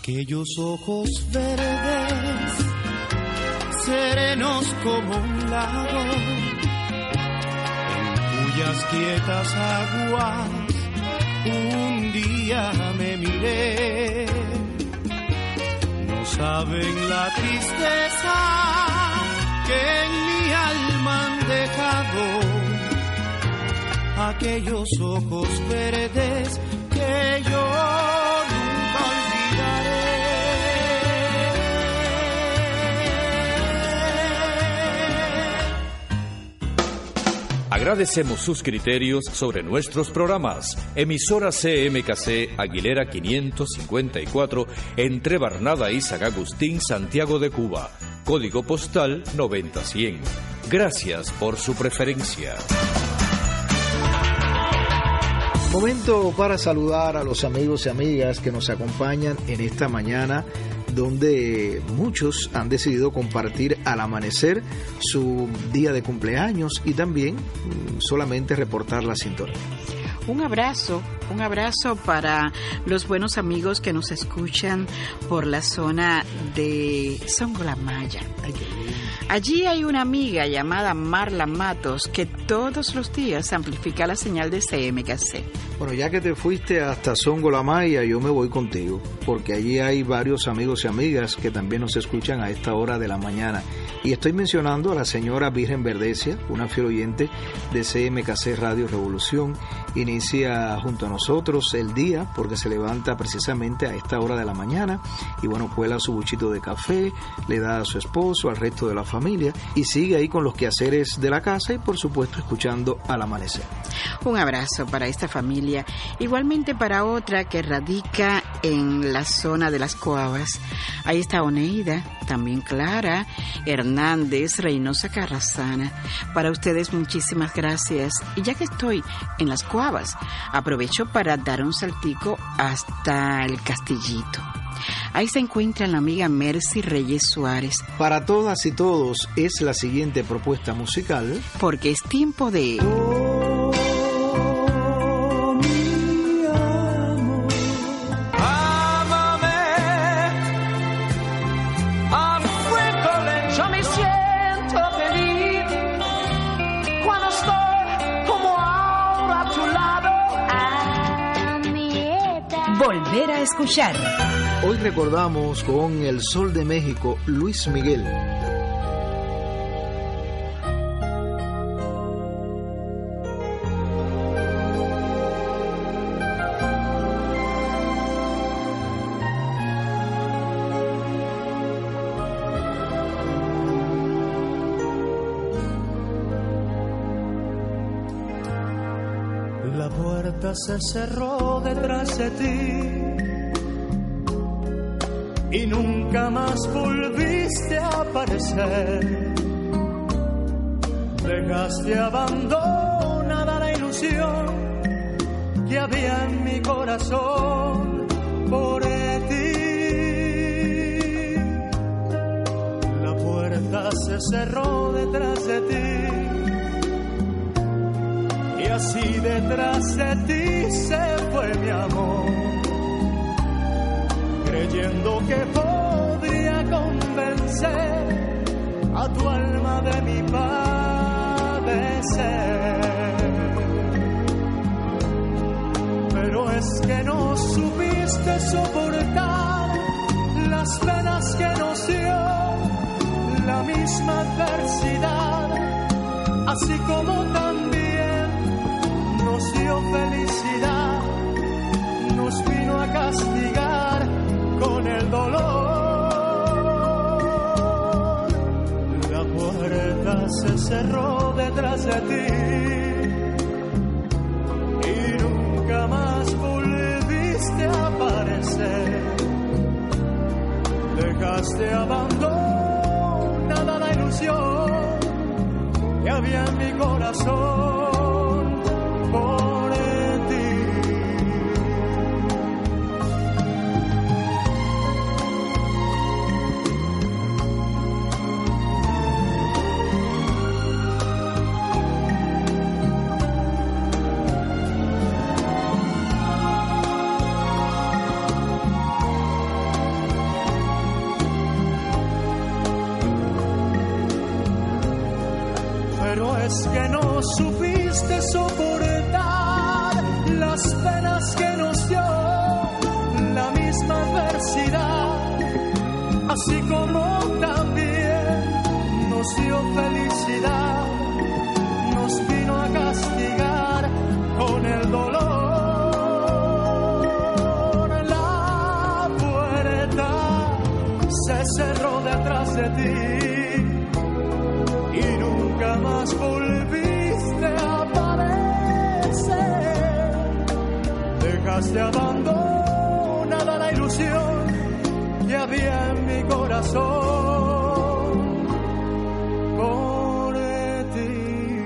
Aquellos ojos verdes, serenos como un lago, en cuyas quietas aguas un día me miré. No saben la tristeza que en mi alma han dejado aquellos ojos verdes que yo nunca olvidaré. Agradecemos sus criterios sobre nuestros programas. Emisora C M K C Aguilera quinientos cincuenta y cuatro, entre Barnada y San Agustín, Santiago de Cuba. Código postal noventa cien. Gracias por su preferencia. Momento para saludar a los amigos y amigas que nos acompañan en esta mañana, donde muchos han decidido compartir al amanecer su día de cumpleaños y también solamente reportar la sintonía. Un abrazo, un abrazo para los buenos amigos que nos escuchan por la zona de Songolamaya. Allí hay una amiga llamada Marla Matos que todos los días amplifica la señal de C M K C. Bueno, ya que te fuiste hasta Songolamaya, yo me voy contigo, porque allí hay varios amigos y amigas que también nos escuchan a esta hora de la mañana. Y estoy mencionando a la señora Virgen Verdecia, una fiel oyente de C M K C Radio Revolución. Inicia junto a nosotros el día porque se levanta precisamente a esta hora de la mañana y bueno, cuela su buchito de café, le da a su esposo, al resto de la familia y sigue ahí con los quehaceres de la casa y por supuesto escuchando al amanecer. Un abrazo para esta familia, igualmente para otra que radica en la zona de las Coabas. Ahí está Oneida, también Clara, Hernández, Reynosa Carrasana. Para ustedes muchísimas gracias. Y ya que estoy en las Coabas, aprovecho para dar un saltico hasta el Castillito. Ahí se encuentra la amiga Mercy Reyes Suárez. Para todas y todos es la siguiente propuesta musical. Porque es tiempo de... Volver a escuchar. Hoy recordamos con el Sol de México, Luis Miguel. La puerta se cerró detrás de ti y nunca más volviste a aparecer. Dejaste abandonada la ilusión que había en mi corazón por ti. La puerta se cerró detrás de ti y así detrás de ti se fue mi amor, creyendo que podría convencer a tu alma de mi padecer. Pero es que no supiste soportar las penas que nos dio la misma adversidad, así como también nos dio felicidad, nos vino a castigar con el dolor. La puerta se cerró detrás de ti y nunca más volviste a aparecer. Dejaste abandonada la ilusión que había en mi corazón por ti. es que no supiste soportar las penas que nos dio la misma adversidad, así como también nos dio felicidad, nos vino a castigar con el dolor. La puerta se cerró detrás de ti y nunca más volviste a aparecer. Dejaste abandonada la ilusión que había en mi corazón por ti.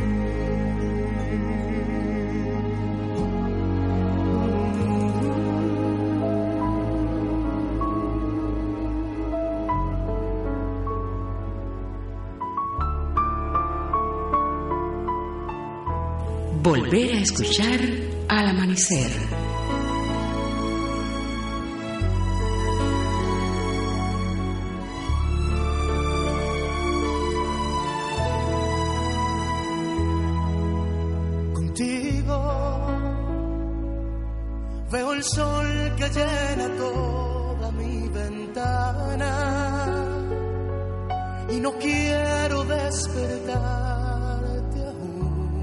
Volver a escuchar al amanecer. Veo el sol que llena toda mi ventana y no quiero despertarte aún.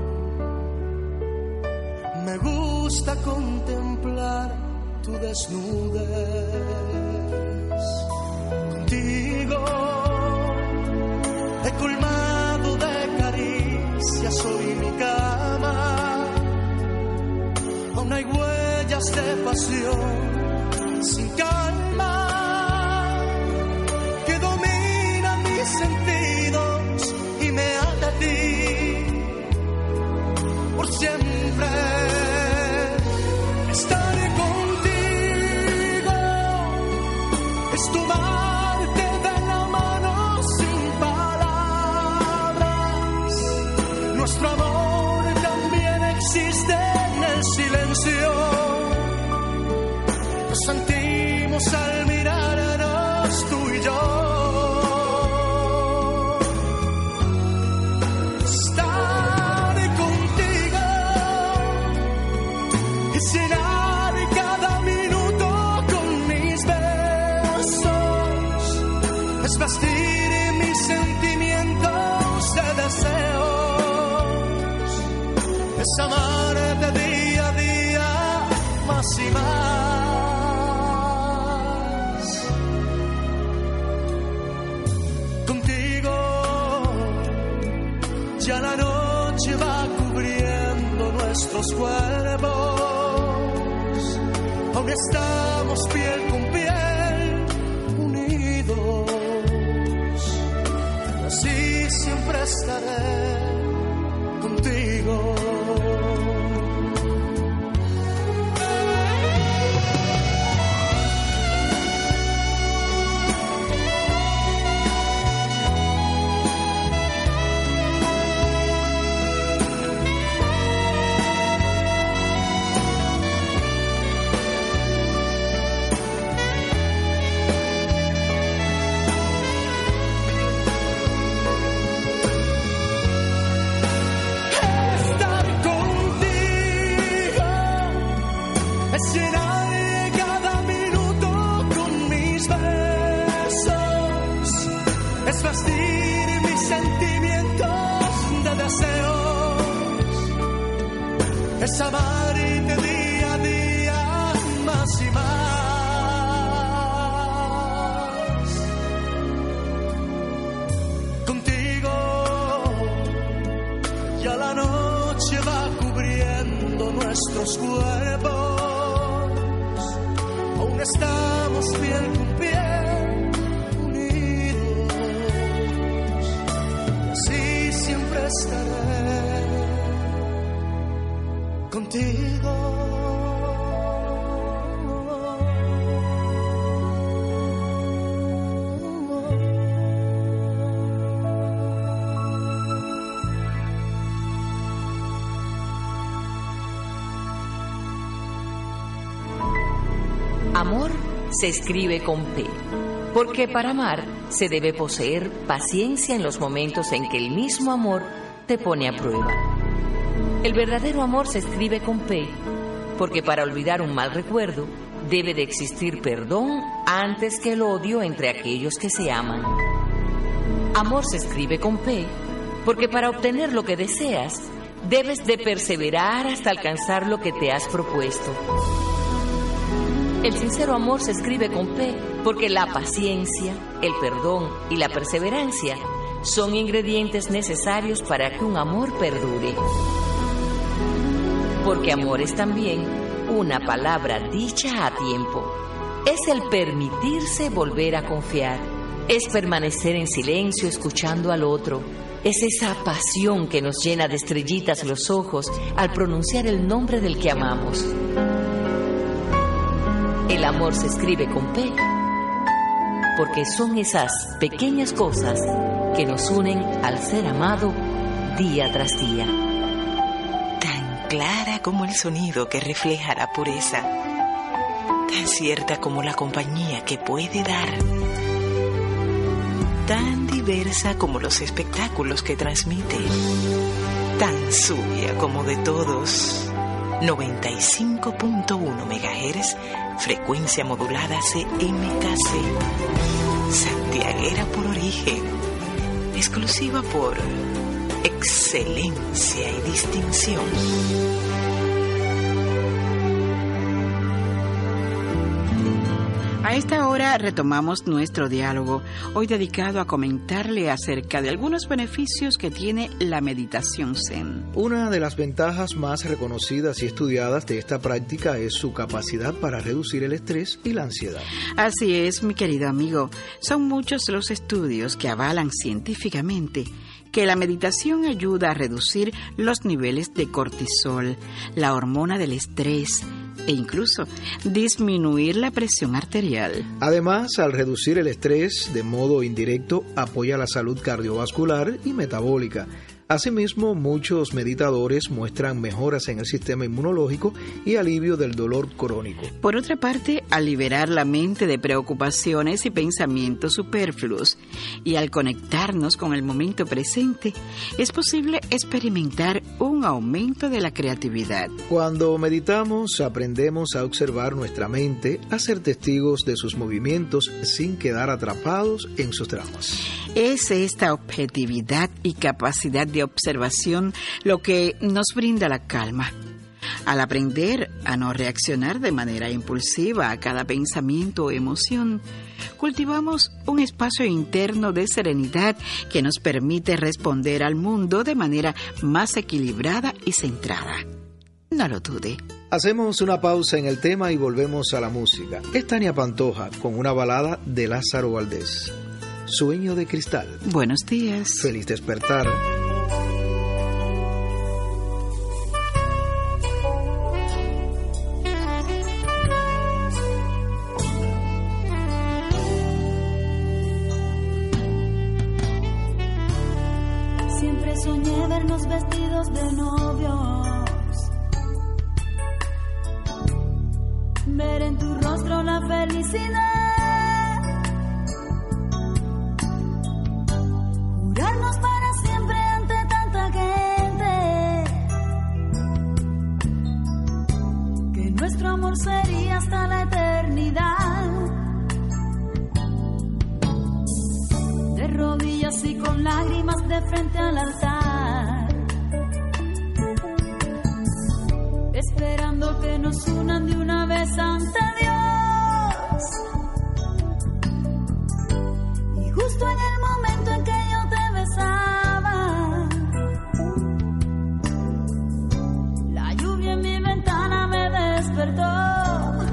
Me gusta contemplar tu desnudez. Contigo he colmado de caricias, soy mi cama. Aún hay huellas de pasión sin calma que domina mis sentidos y me ata a ti por siempre. Estaré contigo, es tomarte de la mano sin palabras. Nuestro amor también existe en el silencio. Nos sentimos al mirarnos tú y yo. Estaré contigo y llenar cada minuto con mis besos. Es vestir mis sentimientos de deseos. Es amarte día a día más y más. Ya la noche va cubriendo nuestros cuerpos, aún estamos piel con piel unidos. Así siempre estaré contigo. Es amarte día a día más y más. Contigo ya la noche va cubriendo nuestros cuerpos, aún estamos piel con piel unidos. Así siempre estaré contigo. Amor se escribe con P, porque para amar se debe poseer paciencia en los momentos en que el mismo amor te pone a prueba. El verdadero amor se escribe con P, porque para olvidar un mal recuerdo debe de existir perdón antes que el odio entre aquellos que se aman. Amor se escribe con P, porque para obtener lo que deseas debes de perseverar hasta alcanzar lo que te has propuesto. El sincero amor se escribe con P, porque la paciencia, el perdón y la perseverancia son ingredientes necesarios para que un amor perdure. Porque amor es también una palabra dicha a tiempo. Es el permitirse volver a confiar. Es permanecer en silencio escuchando al otro. Es esa pasión que nos llena de estrellitas los ojos al pronunciar el nombre del que amamos. El amor se escribe con P, porque son esas pequeñas cosas que nos unen al ser amado día tras día. Tan clara como el sonido que refleja la pureza, tan cierta como la compañía que puede dar, tan diversa como los espectáculos que transmite, tan suya como de todos. noventa y cinco punto uno megahertz, frecuencia modulada C M K C, santiaguera por origen, exclusiva por excelencia y distinción. A esta hora retomamos nuestro diálogo, hoy dedicado a comentarle acerca de algunos beneficios que tiene la meditación Zen. Una de las ventajas más reconocidas y estudiadas de esta práctica es su capacidad para reducir el estrés y la ansiedad. Así es, mi querido amigo. Son muchos los estudios que avalan científicamente que la meditación ayuda a reducir los niveles de cortisol, la hormona del estrés, e incluso disminuir la presión arterial. Además, al reducir el estrés de modo indirecto, apoya la salud cardiovascular y metabólica. Asimismo, muchos meditadores muestran mejoras en el sistema inmunológico y alivio del dolor crónico. Por otra parte, al liberar la mente de preocupaciones y pensamientos superfluos y al conectarnos con el momento presente, es posible experimentar un aumento de la creatividad. Cuando meditamos, aprendemos a observar nuestra mente, a ser testigos de sus movimientos sin quedar atrapados en sus dramas. Es esta objetividad y capacidad de observación lo que nos brinda la calma. Al aprender a no reaccionar de manera impulsiva a cada pensamiento o emoción, cultivamos un espacio interno de serenidad que nos permite responder al mundo de manera más equilibrada y centrada. No lo dude. Hacemos una pausa en el tema y volvemos a la música. Es Tania Pantoja con una balada de Lázaro Valdés. Sueño de cristal. Buenos días. Feliz despertar. Siempre soñé vernos vestidos de novios, ver en tu rostro la felicidad. Jurarnos para siempre ante tanta gente, que nuestro amor sería hasta la eternidad. De rodillas y con lágrimas de frente al altar, esperando que nos unan de una vez ante Dios. Y justo en el momento en que yo te besaba, la lluvia en mi ventana me despertó.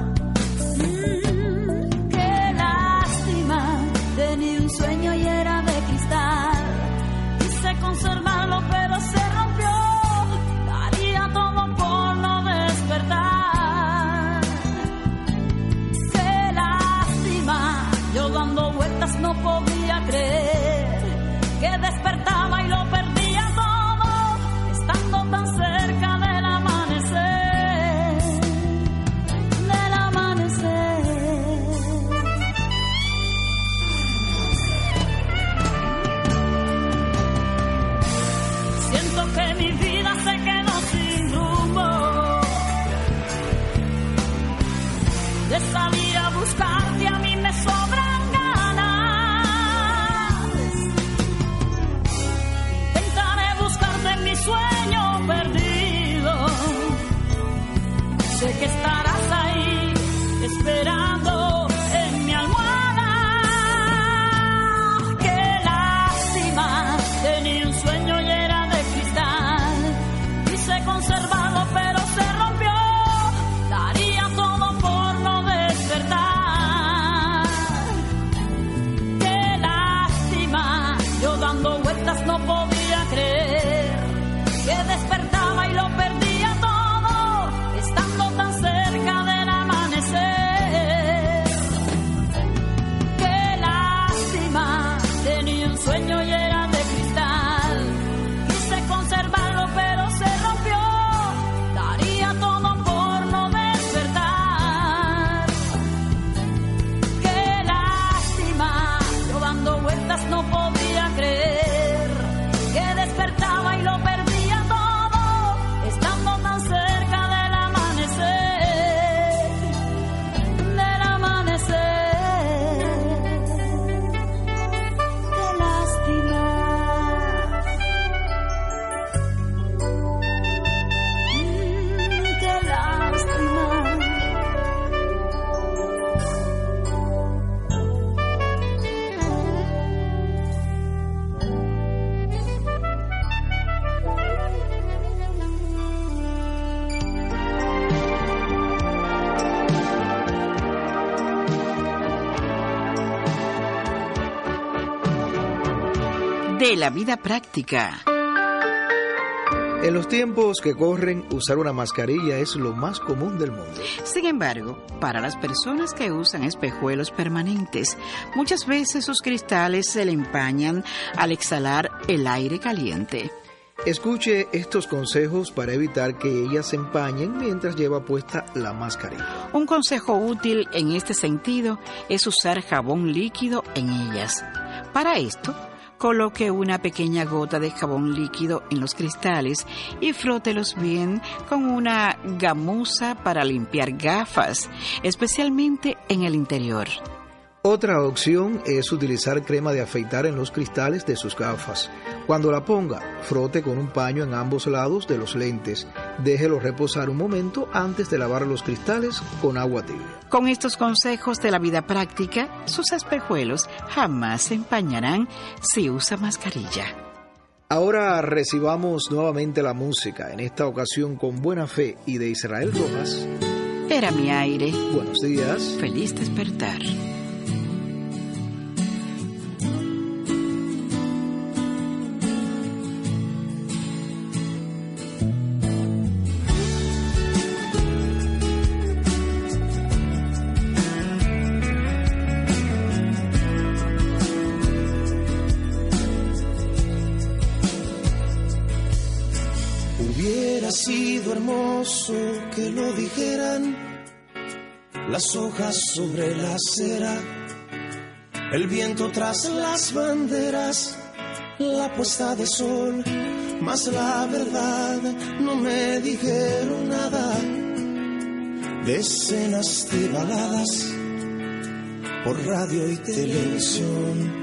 Mm, qué lástima, tenía un sueño y era de cristal. Quise conservarlo pero se rompió, daría todo por no despertar. salir a buscarte, a mí me sobran ganas. Intentaré buscarte en mi sueño perdido. Sé que estarás ahí esperando en mi almohada. Qué lástima, tenía un sueño y era de cristal. Quise conservarlo pero se rompió. Daría todo por no despertar. Qué lástima, yo dando vueltas no podía creer que despertaba y lo perdía todo, estando tan cerca del amanecer. Qué lástima, tenía un sueño y era de cristal. Quise conservarlo pero se rompió. Daría todo por no despertar. Qué lástima, yo dando vueltas no podía creer que despertaba y lo perdía todo, estando tan cerca del amanecer, del amanecer. Qué lástima. Mm, qué lástima. De la vida práctica. En los tiempos que corren, usar una mascarilla es lo más común del mundo. Sin embargo, para las personas que usan espejuelos permanentes, muchas veces sus cristales se le empañan al exhalar el aire caliente. Escuche estos consejos para evitar que ellas se empañen mientras lleva puesta la mascarilla. Un consejo útil en este sentido es usar jabón líquido en ellas. Para esto, coloque una pequeña gota de jabón líquido en los cristales y frótelos bien con una gamuza para limpiar gafas, especialmente en el interior. Otra opción es utilizar crema de afeitar en los cristales de sus gafas. Cuando la ponga, frote con un paño en ambos lados de los lentes. Déjelo reposar un momento antes de lavar los cristales con agua tibia. Con estos consejos de la vida práctica, sus espejuelos jamás se empañarán si usa mascarilla. Ahora recibamos nuevamente la música, en esta ocasión con Buena Fe y de Israel Rojas. Era mi aire. Buenos días. Feliz despertar. Hubiera sido hermoso que lo dijeran las hojas sobre la acera, el viento tras las banderas, la puesta de sol, mas la verdad no me dijeron nada. Decenas de baladas por radio y televisión.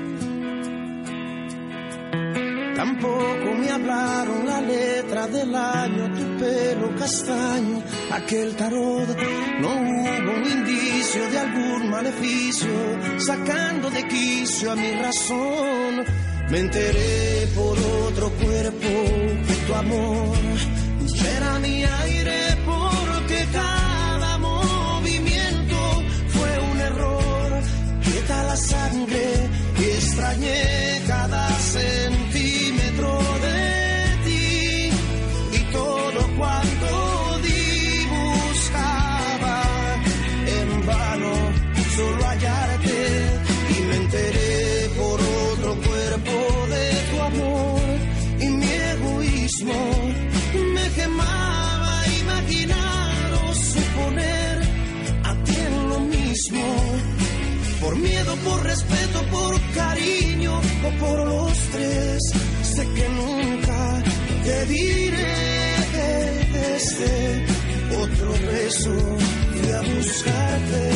Tampoco me hablaron la letra del año, tu pelo castaño, aquel tarot. No hubo un indicio de algún maleficio, sacando de quicio a mi razón. Me enteré por otro cuerpo que tu amor era mi aire, porque cada movimiento fue un error. Quieta la sangre y extrañé cada centímetro de ti, y todo cuanto di buscaba en vano solo hallarte, y me enteré por otro cuerpo de tu amor, y mi egoísmo me quemaba imaginar o suponer a ti en lo mismo. Por miedo, por respeto, por cariño o por los tres, sé que nunca te diré desde otro beso fui a buscarte.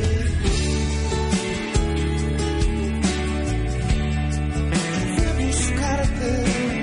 Fui a buscarte.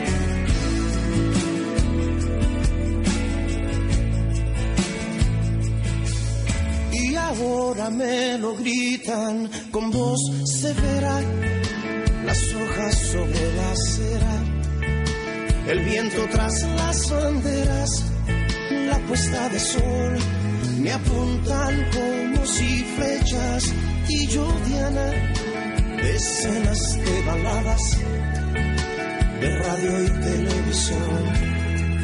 Y ahora me lo gritan con voz severa, las hojas sobre la acera, el viento tras las banderas, la puesta de sol, me apuntan como si flechas. Y yo, Diana, escenas de baladas, de radio y televisión.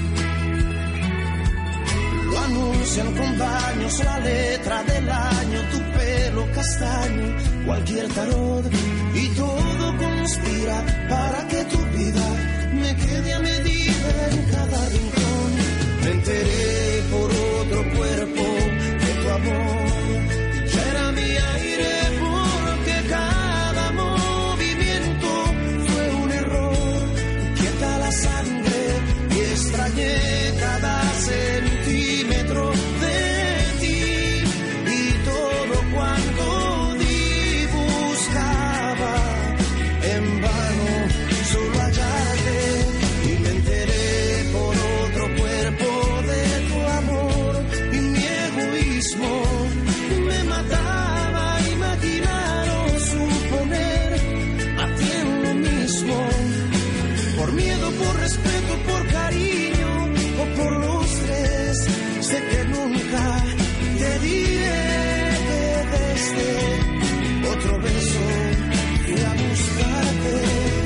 Lo anuncian con baños, la letra del año, tu pelo castaño, cualquier tarot, y todo conspira para que tu vida me quede a medida en cada rincón. Me enteré por otro cuerpo que tu amor ya era mi aire, porque cada movimiento fue un error. Quieta la sangre y extrañé cada centímetro de ti, y todo cuanto di buscaba en vano solo hallarte. Y me enteré por otro cuerpo de tu amor, y mi egoísmo me mataba imaginar o suponer a ti en lo mismo. Por miedo, por respeto, por cariño o por los tres, sé que nunca te diré que desde otro beso fui a buscarte.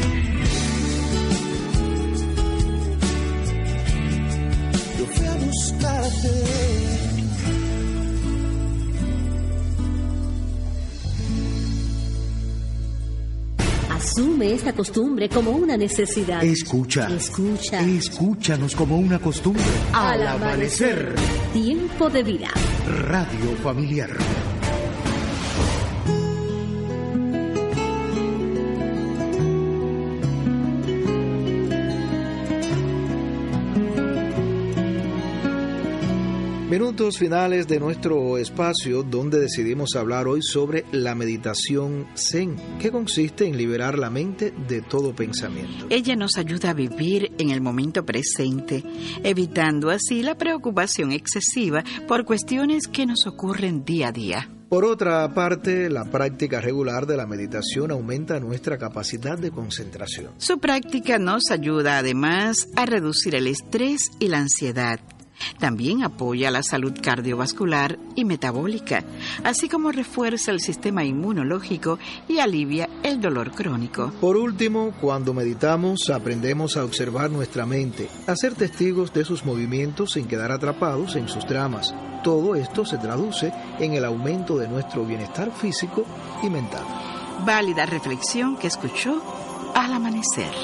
Yo fui a buscarte. Asume esta costumbre como una necesidad. Escucha. Escucha. Escúchanos como una costumbre. Al amanecer. Tiempo de vida. Radio familiar. Minutos finales de nuestro espacio, donde decidimos hablar hoy sobre la meditación Zen, que consiste en liberar la mente de todo pensamiento. Ella nos ayuda a vivir en el momento presente, evitando así la preocupación excesiva por cuestiones que nos ocurren día a día. Por otra parte, la práctica regular de la meditación aumenta nuestra capacidad de concentración. Su práctica nos ayuda además a reducir el estrés y la ansiedad. También apoya la salud cardiovascular y metabólica, así como refuerza el sistema inmunológico y alivia el dolor crónico. Por último, cuando meditamos, aprendemos a observar nuestra mente, a ser testigos de sus movimientos sin quedar atrapados en sus dramas. Todo esto se traduce en el aumento de nuestro bienestar físico y mental. Válida reflexión que escuchó al amanecer.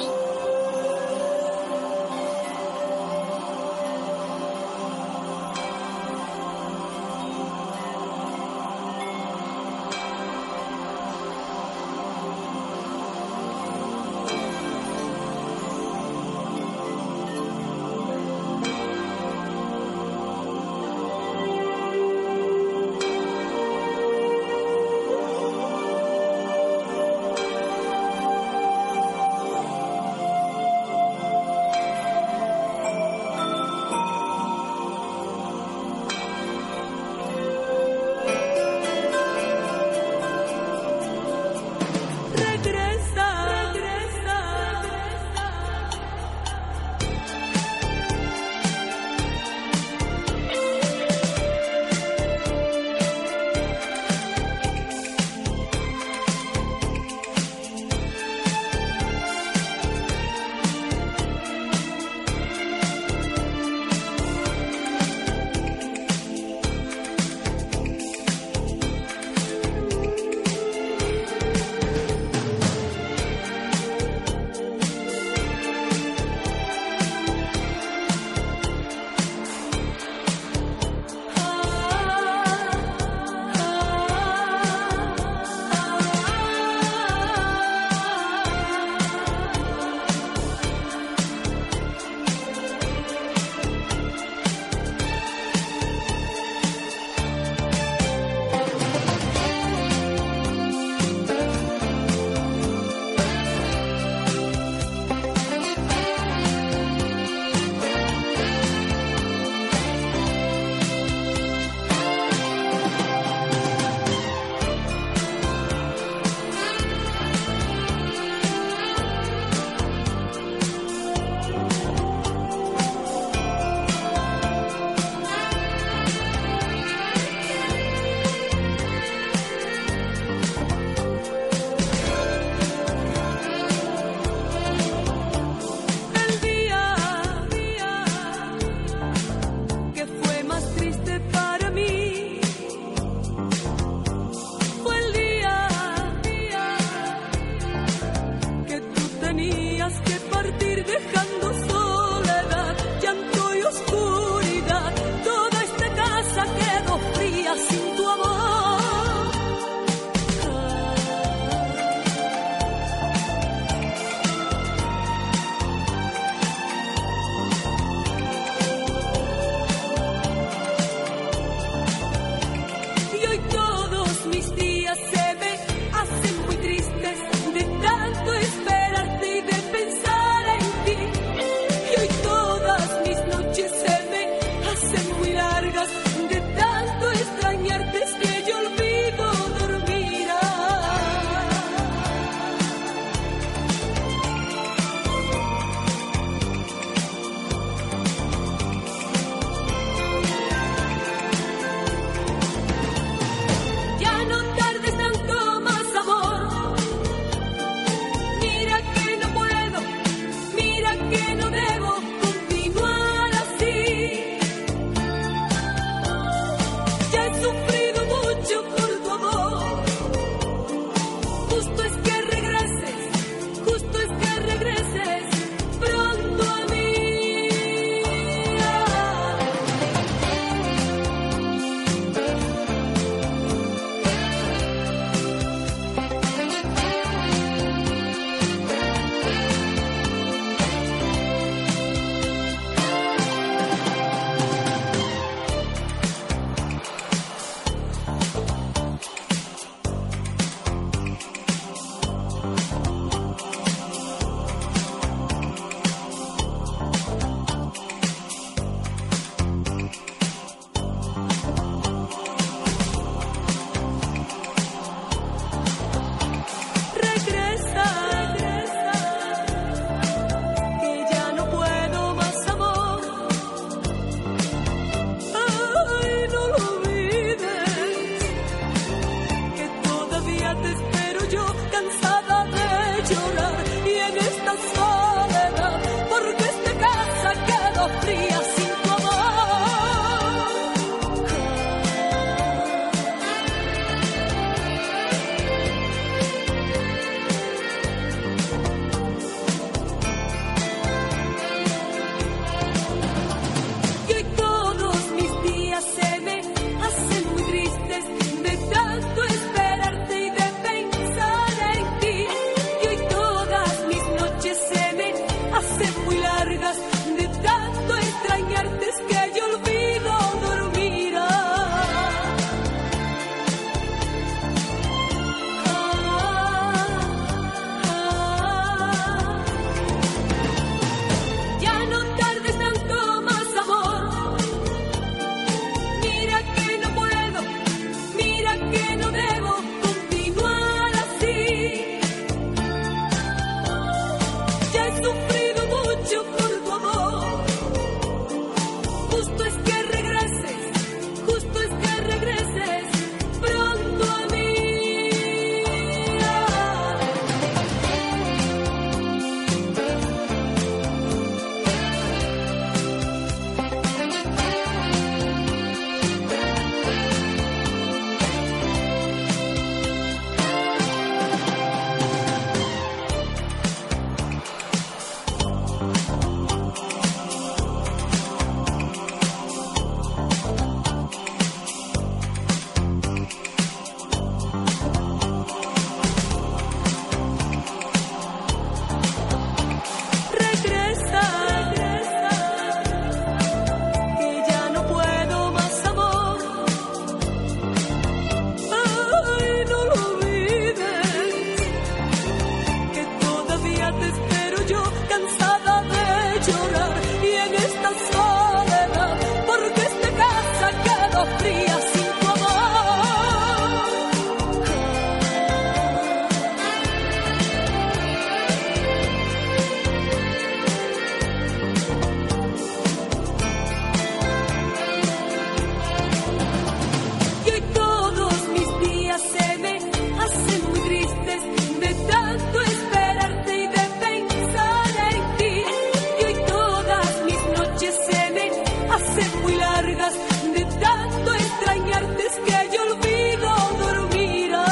hacen muy tristes de tanto esperarte y de pensar en ti. Y hoy todas mis noches se me hacen muy largas de tanto extrañarte, es que yo olvido dormir. Ah,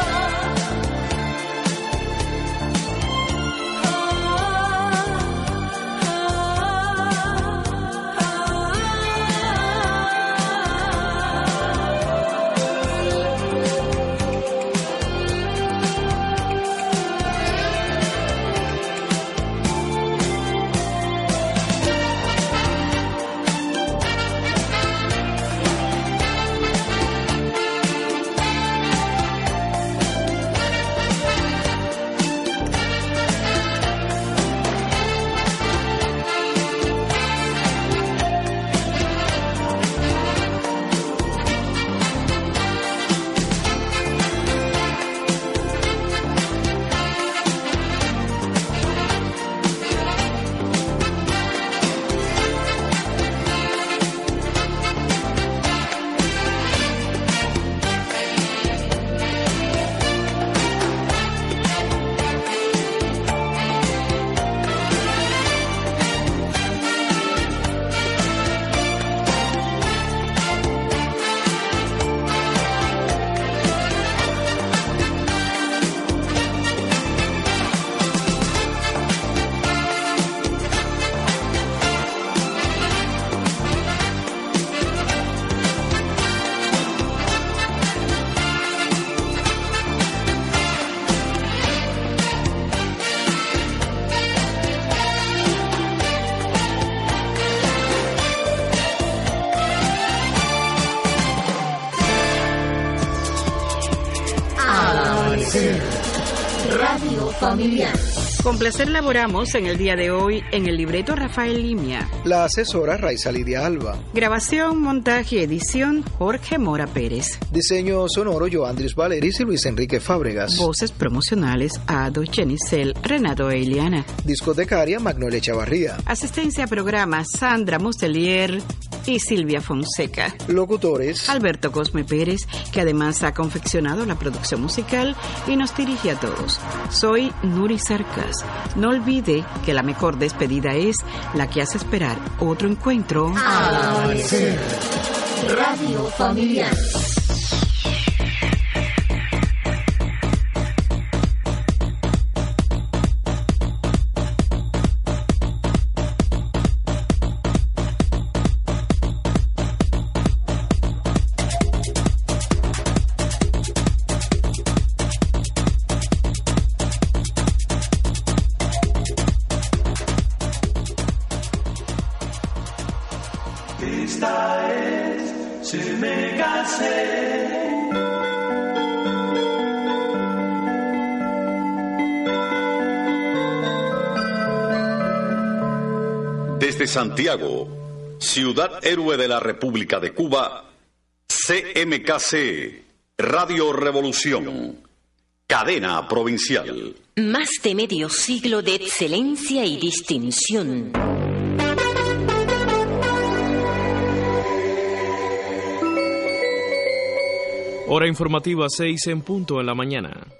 Radio Familiar. Con placer laboramos en el día de hoy en el libreto Rafael Limia. La asesora Raiza Lidia Alba. Grabación, montaje y edición Jorge Mora Pérez. Diseño sonoro Joandris Valeris y Luis Enrique Fábregas. Voces promocionales Ado, Jenicel, Renato e Iliana. Discotecaria Magnolia Chavarría. Asistencia a programa Sandra Mustelier y Silvia Fonseca. Locutores Alberto Cosme Pérez, que además ha confeccionado la producción musical y nos dirige a todos. Soy Nuri Sarcas. No olvide que la mejor despedida es la que hace esperar otro encuentro. Al amanecer. Radio Familiar. Esta es Se me casé. Desde Santiago, ciudad héroe de la República de Cuba, C M K C, Radio Revolución, cadena provincial. Más de medio siglo de excelencia y distinción. Hora informativa seis en punto en la mañana.